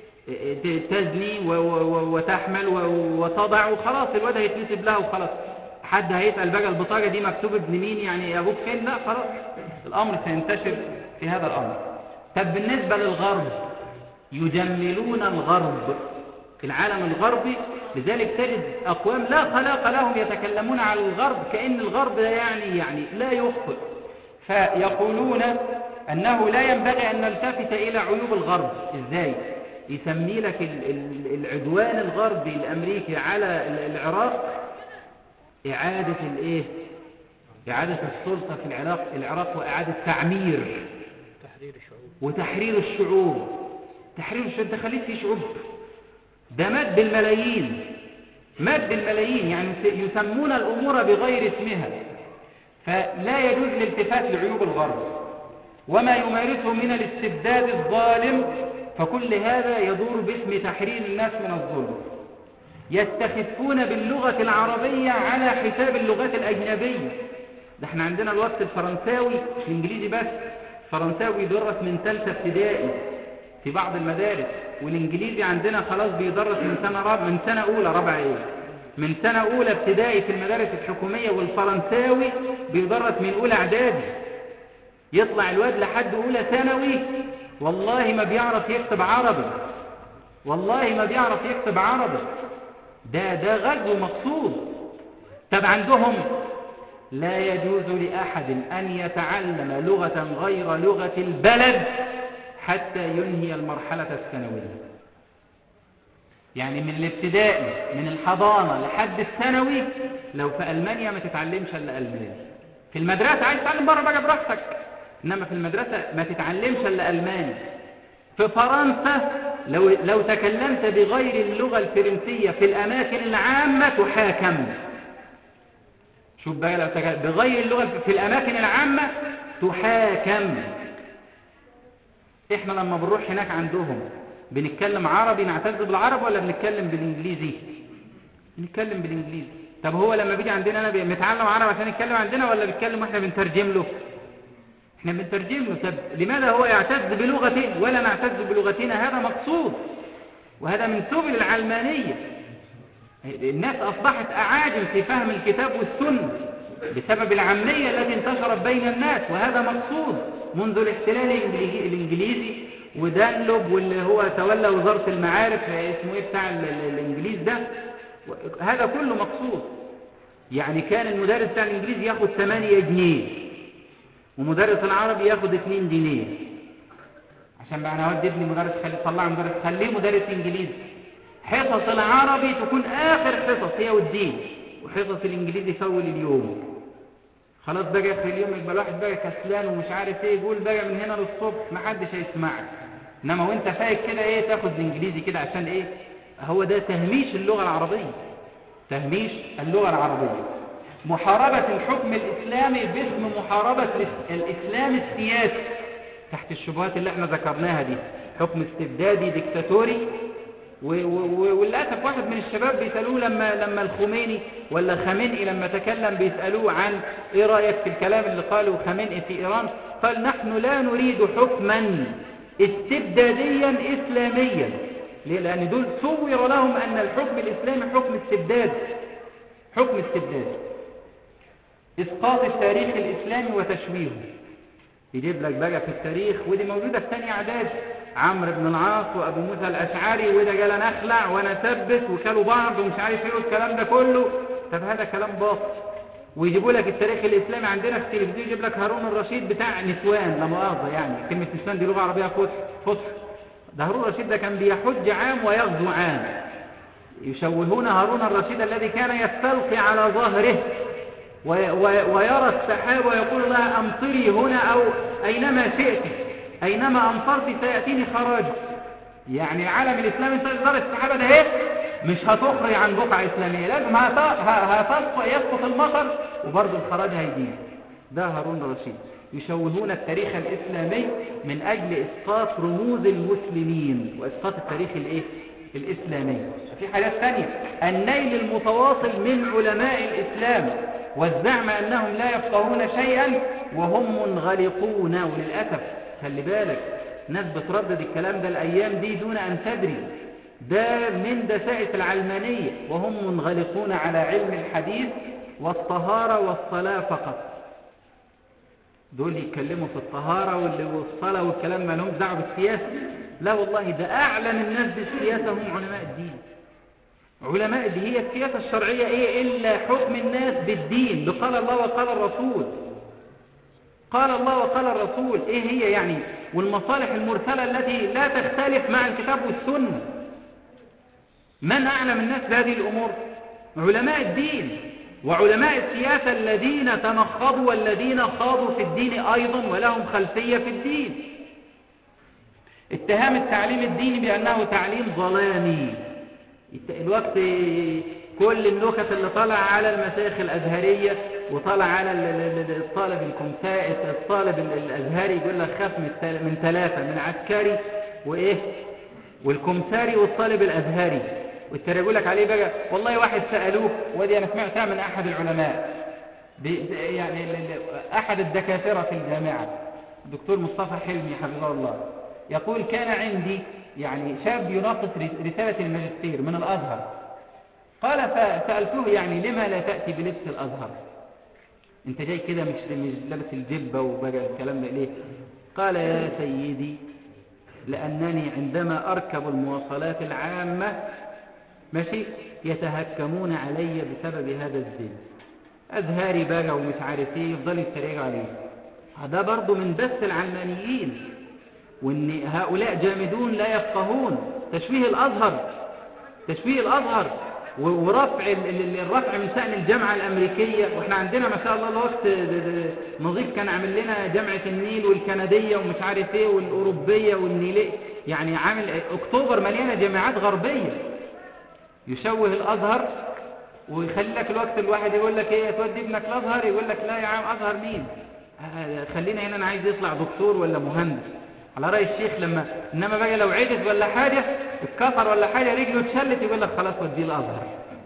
تزني وتحمل وتضع وخلاص الواد هيتنسب لها وخلاص. حد هيسأل بقى البطاقة دي مكتوب ابن مين، يعني أبوك فين؟ لا خلاص الأمر سينتشر في هذا الأمر. طب بالنسبة للغرب، يجملون الغرب، العالم الغربي، لذلك تجد أقوام لا خلاق لهم يتكلمون على الغرب كأن الغرب يعني يعني لا يخطئ، فيقولون أنه لا ينبغي أن نلتفت إلى عيوب الغرب. إزاي؟ يسمي لك العدوان الغربي الأمريكي على العراق إعادة الإيه؟ إعادة السلطة في العراق العراق وإعادة تعمير تحرير الشعوب وتحرير الشعوب. تحرير الشعوب ده خليت فيه شعوب، ده مات بالملايين، مات بالملايين، يعني يسمون الأمور بغير اسمها. فلا يجوز الالتفات لعيوب الغرب وما يمارسه من الاستبداد الظالم، فكل هذا يدور باسم تحرير الناس من الظلم. يستخفون باللغة العربية على حساب اللغات الأجنبية، ده احنا عندنا الوقت الفرنساوي مش الانجليزي بس، الفرنساوي بيدرس من ثالثه ابتدائي في بعض المدارس، والانجليزي عندنا خلاص بيدرس من سنه رابعه، من سنه اولى رابعه ايه من سنه اولى ابتدائي في المدارس الحكوميه، والفرنساوي بيدرس من اولى اعدادي. يطلع الواد لحد اولى ثانوي والله ما بيعرف يكتب عربي، والله ما بيعرف يكتب عربي. ده ده غزو مقصود. طب عندهم لا يجوز لأحد أن يتعلم لغة غير لغة البلد حتى ينهي المرحلة الثانوية. يعني من الابتدائي من الحضانة لحد الثانوي لو في ألمانيا ما تتعلمش إلا ألماني. في المدرسة عايز تتعلم بره بقى براحتك، إنما في المدرسة ما تتعلمش إلا ألماني. في فرنسا لو, لو تكلمت بغير اللغة الفرنسية في الأماكن العامة تحاكم. شوف بقى، لو تكلمت بغير اللغة في الأماكن العامة تحاكم. إحنا لما بنروح هناك عندهم بنتكلم عربي نعتز بالعرب ولا بنتكلم بالإنجليزي؟ بنتكلم بالإنجليزي. طب هو لما بيجي عندنا أنا بنتعلم عربي عشان يتكلم عندنا ولا بيتكلم وإحنا بنترجم له؟ احنا بنترجم له. طب لماذا هو يعتز بلغته ولا نعتز بلغتنا؟ هذا مقصود، وهذا من سبل العلمانية. الناس أصبحت أعاجم في فهم الكتاب والسنة بسبب العامية التي انتشرت بين الناس، وهذا مقصود منذ الاحتلال الإنجليزي ودانلوب واللي هو تولى وزارة المعارف اسمه ايه بتاع الإنجليز ده، هذا كله مقصود. يعني كان المدرس بتاع الإنجليزي ياخد ثمانية جنيه ومدرس العربي ياخد اتنين جنيه، عشان بقى انا اودي ابني مدرس خليه طلع مدرس خليه مدرس انجليزي. حصص العربي تكون اخر حصص هي والدين، وحصص الانجليزي فول اليوم. خلاص بقى اخر اليوم يبقى الواحد بقى كسلان ومش عارف ايه، يقول بقى من هنا للصبح محدش هيسمعك. انما وانت فايق كده ايه تاخد الانجليزي كده عشان ايه؟ هو ده تهميش اللغه العربيه، تهميش اللغه العربيه. محاربة الحكم الإسلامي باسم محاربة الإسلام السياسي تحت الشبهات اللي احنا ذكرناها دي، حكم استبدادي ديكتاتوري. وللأسف واحد من الشباب بيسألوه لما لما الخميني ولا خامنئي لما تكلم بيسألوه عن ايه رأيك في الكلام اللي قاله خامنئي في إيران، قال نحن لا نريد حكما استبداديا إسلاميا. ليه؟ لأن دول صور لهم أن الحكم الإسلامي حكم استبداد، حكم استبداد إسقاط التاريخ الإسلامي وتشويهه. يجيب لك بقى في التاريخ، ودي موجودة في ثاني إعداد، عمرو بن العاص وأبو موسى الأشعري، وده قال أنا أخلع وأنا أثبت وكلوا بعض ومش عارف إيه والكلام ده كله. طب هذا كلام باطل. ويجيبوا لك التاريخ الإسلامي عندنا في التلفزيون، يجيب لك هارون الرشيد بتاع نسوان، لا مؤاخذة يعني كلمة نسوان دي لغة عربية فصحى فصحى. ده هارون الرشيد ده كان بيحج عام ويغزو عام. يشوهون هارون الرشيد الذي كان يستلقي على ظهره ويرى السحاب ويقول لها أمطري هنا أو أينما شئت، أينما أمطرت سيأتيني خراج. يعني العالم الإسلامي انتظر السحابة ده ايه؟ مش هتخرج عن بقعة إسلامية، لازم هتسقط يسقط المطر وبرضه الخراج هيجي. ده هارون الرشيد. يشوهون التاريخ الإسلامي من أجل إسقاط رموز المسلمين وإسقاط التاريخ الإيه؟ الإسلامي. في حاجات ثانية، النيل المتواصل من علماء الإسلام والزعم أنهم لا يفقهون شيئا وهم منغلقون. وللأسف خلي بالك ناس بتردد الكلام ده الأيام دي دون أن تدري، ده من دسائس العلمانية، وهم منغلقون على علم الحديث والطهارة والصلاة فقط. دول يتكلموا في الطهارة والصلاة والكلام ما لهم دعوة بالسياسة. لا والله، ده أعلم الناس بالسياسة هم علماء الدين. علماء الدين هي السياسة الشرعية إيه إلا حكم الناس بالدين، بقال الله وقال الرسول. قال الله وقال الرسول إيه هي يعني؟ والمصالح المرسلة التي لا تختلف مع الكتاب والسنة. من أعلم الناس بهذه الأمور؟ علماء الدين وعلماء السياسة الذين تنخضوا والذين خاضوا في الدين أيضا ولهم خلفية في الدين. اتهام التعليم الديني بأنه تعليم ظلامي. الوقت كل النكت اللي طلع على المشايخ الأزهرية وطلع على الطالب الكمسائي الطالب الأزهري، يقول لك خاف من ثلاثة، من عسكري وإيه والكمساري والطالب الأزهري. والتاني يقول لك عليه بقى والله واحد سألوه، ودي أنا سمعتها من أحد العلماء، يعني أحد الدكاترة في الجامعة الدكتور مصطفى حلمي حفظه الله يقول كان عندي يعني شاب يناقش رسالة الماجستير من الأزهر، قال فسألته يعني لما لا تأتي بلبس الأزهر، انت جاي كده مش مش لابس الجبة وبقى الكلام ده ليه؟ قال يا سيدي لأنني عندما أركب المواصلات العامة ماشي يتهكمون علي بسبب هذا الزي، أزهاري بقى ومش عارف ايه، يفضلوا يتريقوا عليه. هذا برضو من بث العلمانيين، وان هؤلاء جامدون لا يفقهون. تشويه الأزهر تشويه الأزهر ورفع الرفع من شأن الجامعة الأمريكية، واحنا عندنا ما شاء الله الوقت نظيف كان عامل لنا جامعة النيل والكندية ومش عارف ايه والأوروبية والنيلية، يعني عامل أكتوبر مليانة جامعات غربية. يشوه الأزهر ويخلي لك الوقت الواحد يقول لك ايه تودي ابنك الأزهر، يقول لك لا يا عم أزهر مين، خلينا هنا انا عايز يطلع دكتور ولا مهندس على رأي الشيخ. لما انما بقى لو عدت ولا حاجة اتكسر ولا حاجة رجله اتشلت يقول لك خلاص وديه الأزهر.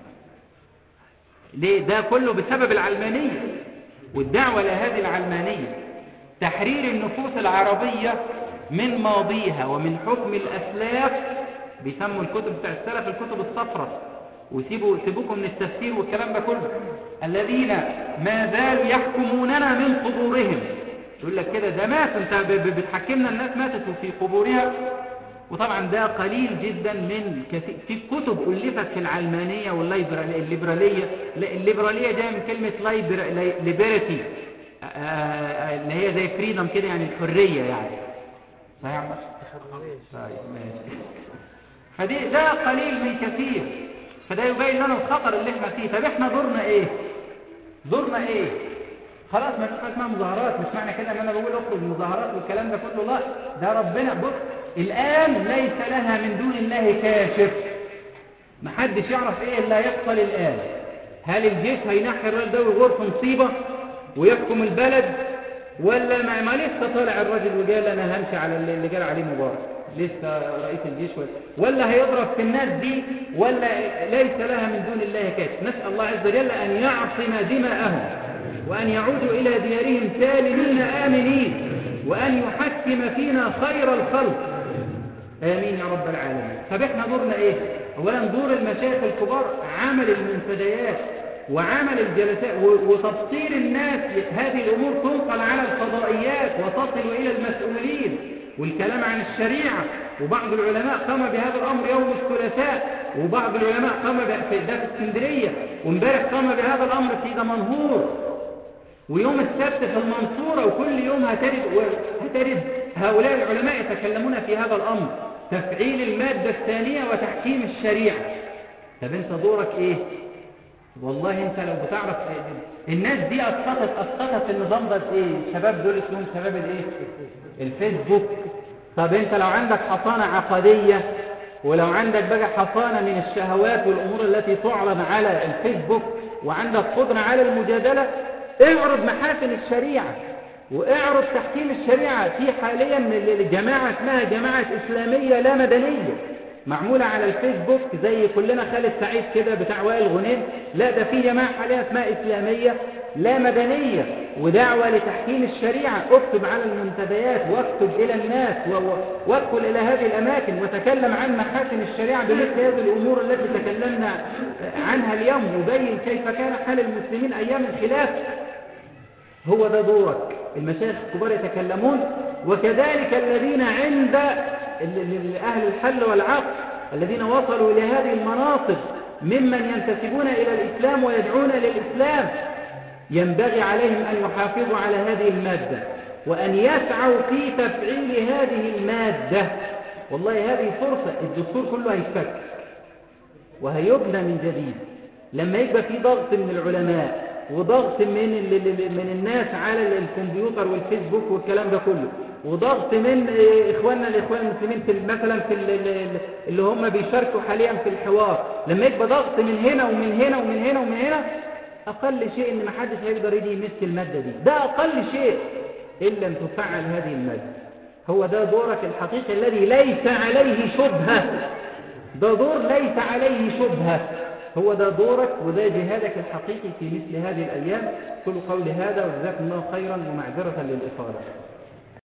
ليه؟ ده كله بسبب العلمانية والدعوة لهذه العلمانية، تحرير النفوس العربية من ماضيها ومن حكم الأسلاف. بيسموا الكتب بتاع السلف الكتب الصفراء، ويسيبوا سيبوكم من التفسير والكلام ده كله. الذين ما زالوا يحكموننا من قبورهم، يقول لك كده ده مات، انت بتحكمنا الناس ماتت في قبورها. وطبعا ده قليل جدا من كثير في كتب ألفت في العلمانية والليبرالية. الليبرالية جايه من كلمة ليبرتي اللي هي زي فريدم كده، يعني الحرية يعني. صحيح طيب ماشي. فدي ده قليل من كثير، فده يبين لنا الخطر اللي احنا فيه. طب احنا دورنا ايه دورنا ايه خلاص ما فيش اسمها مظاهرات، مش معنى كده ان انا بقول اخرج مظاهرات والكلام ده كله، لا ده ربنا بص الان ليس لها من دون الله كاشف، محدش يعرف ايه اللي هيحصل الان. هل الجيش هينحي الراجل ده ويغور في مصيبه ويحكم البلد، ولا ما, ما لسه طالع الراجل وقال انا همشي على اللي قال عليه مبارك لسه رئيس الجيش، ولا, ولا هيضرب في الناس دي، ولا ليس لها من دون الله كاشف. نسأل الله عز وجل ان يعصم دماءهم وأن يعودوا إلى ديارهم سالمين آمنين، وأن يحكم فينا خير الخلق، آمين يا رب العالمين. طب احنا دورنا ايه؟ أولا دور المشايخ الكبار عمل المنتديات وعمل الجلسات وتبصير الناس. هذه الأمور تنقل على الفضائيات وتصل إلى المسؤولين، والكلام عن الشريعة. وبعض العلماء قام بهذا الأمر يوم الثلاثاء، وبعض العلماء قام في ده في اسكندرية، وامبارح قام بهذا الأمر في دمنهور، ويوم السبت في المنصورة، وكل يوم هترد, هترد هؤلاء العلماء يتكلمون في هذا الأمر، تفعيل المادة الثانية وتحكيم الشريعة. طب انت دورك ايه؟ والله انت لو بتعرف الناس دي اسقطت اسقطت النظام ده بايه؟ الشباب دول اسمهم شباب الايه؟ الفيسبوك. طب انت لو عندك حصانة عقدية، ولو عندك بقى حصانة من الشهوات والامور التي تعرض على الفيسبوك، وعندك قدرة على المجادلة، اعرض محاسن الشريعة واعرض تحكيم الشريعة. في حاليا جماعة اسمها جماعة اسلامية لا مدنية معمولة على الفيسبوك زي كلنا خالد سعيد كده بتاع وائل غنيم، لا ده في جماعة حاليا اسمها اسلامية لا مدنية ودعوة لتحكيم الشريعة. اكتب على المنتديات واكتب الى الناس وادخل الى هذه الاماكن وتكلم عن محاسن الشريعة بمثل هذه الامور التي تكلمنا عنها اليوم، وبين كيف كان حال المسلمين ايام الخلافة. هو ده دورك. المشايخ الكبار يتكلمون، وكذلك الذين عند أهل الحل والعقد الذين وصلوا إلى هذه المناصب ممن ينتسبون إلى الإسلام ويدعون للإسلام، ينبغي عليهم أن يحافظوا على هذه المادة وأن يسعوا في تفعيل هذه المادة. والله هذه فرصة، الدستور كله هيتفك وهيبنى من جديد لما يبقى في ضغط من العلماء وضغط من من الناس على الكمبيوتر والفيسبوك والكلام ده كله، وضغط من إخواننا الإخوان المسلمين في مثلا في اللي هم بيشاركوا حاليا في الحوار. لما يبقى ضغط من هنا ومن هنا ومن هنا ومن هنا، أقل شيء إن محدش هيقدر يجي يمسك المادة دي، ده أقل شيء إن لم تفعل هذه المادة. هو ده دورك الحقيقي الذي ليس عليه شبهة، ده دور ليس عليه شبهة. هو ده دورك وده جهادك الحقيقي في مثل هذه الأيام. كل قول هذا وجزاكم الله خيرا ومعذرة للإطالة.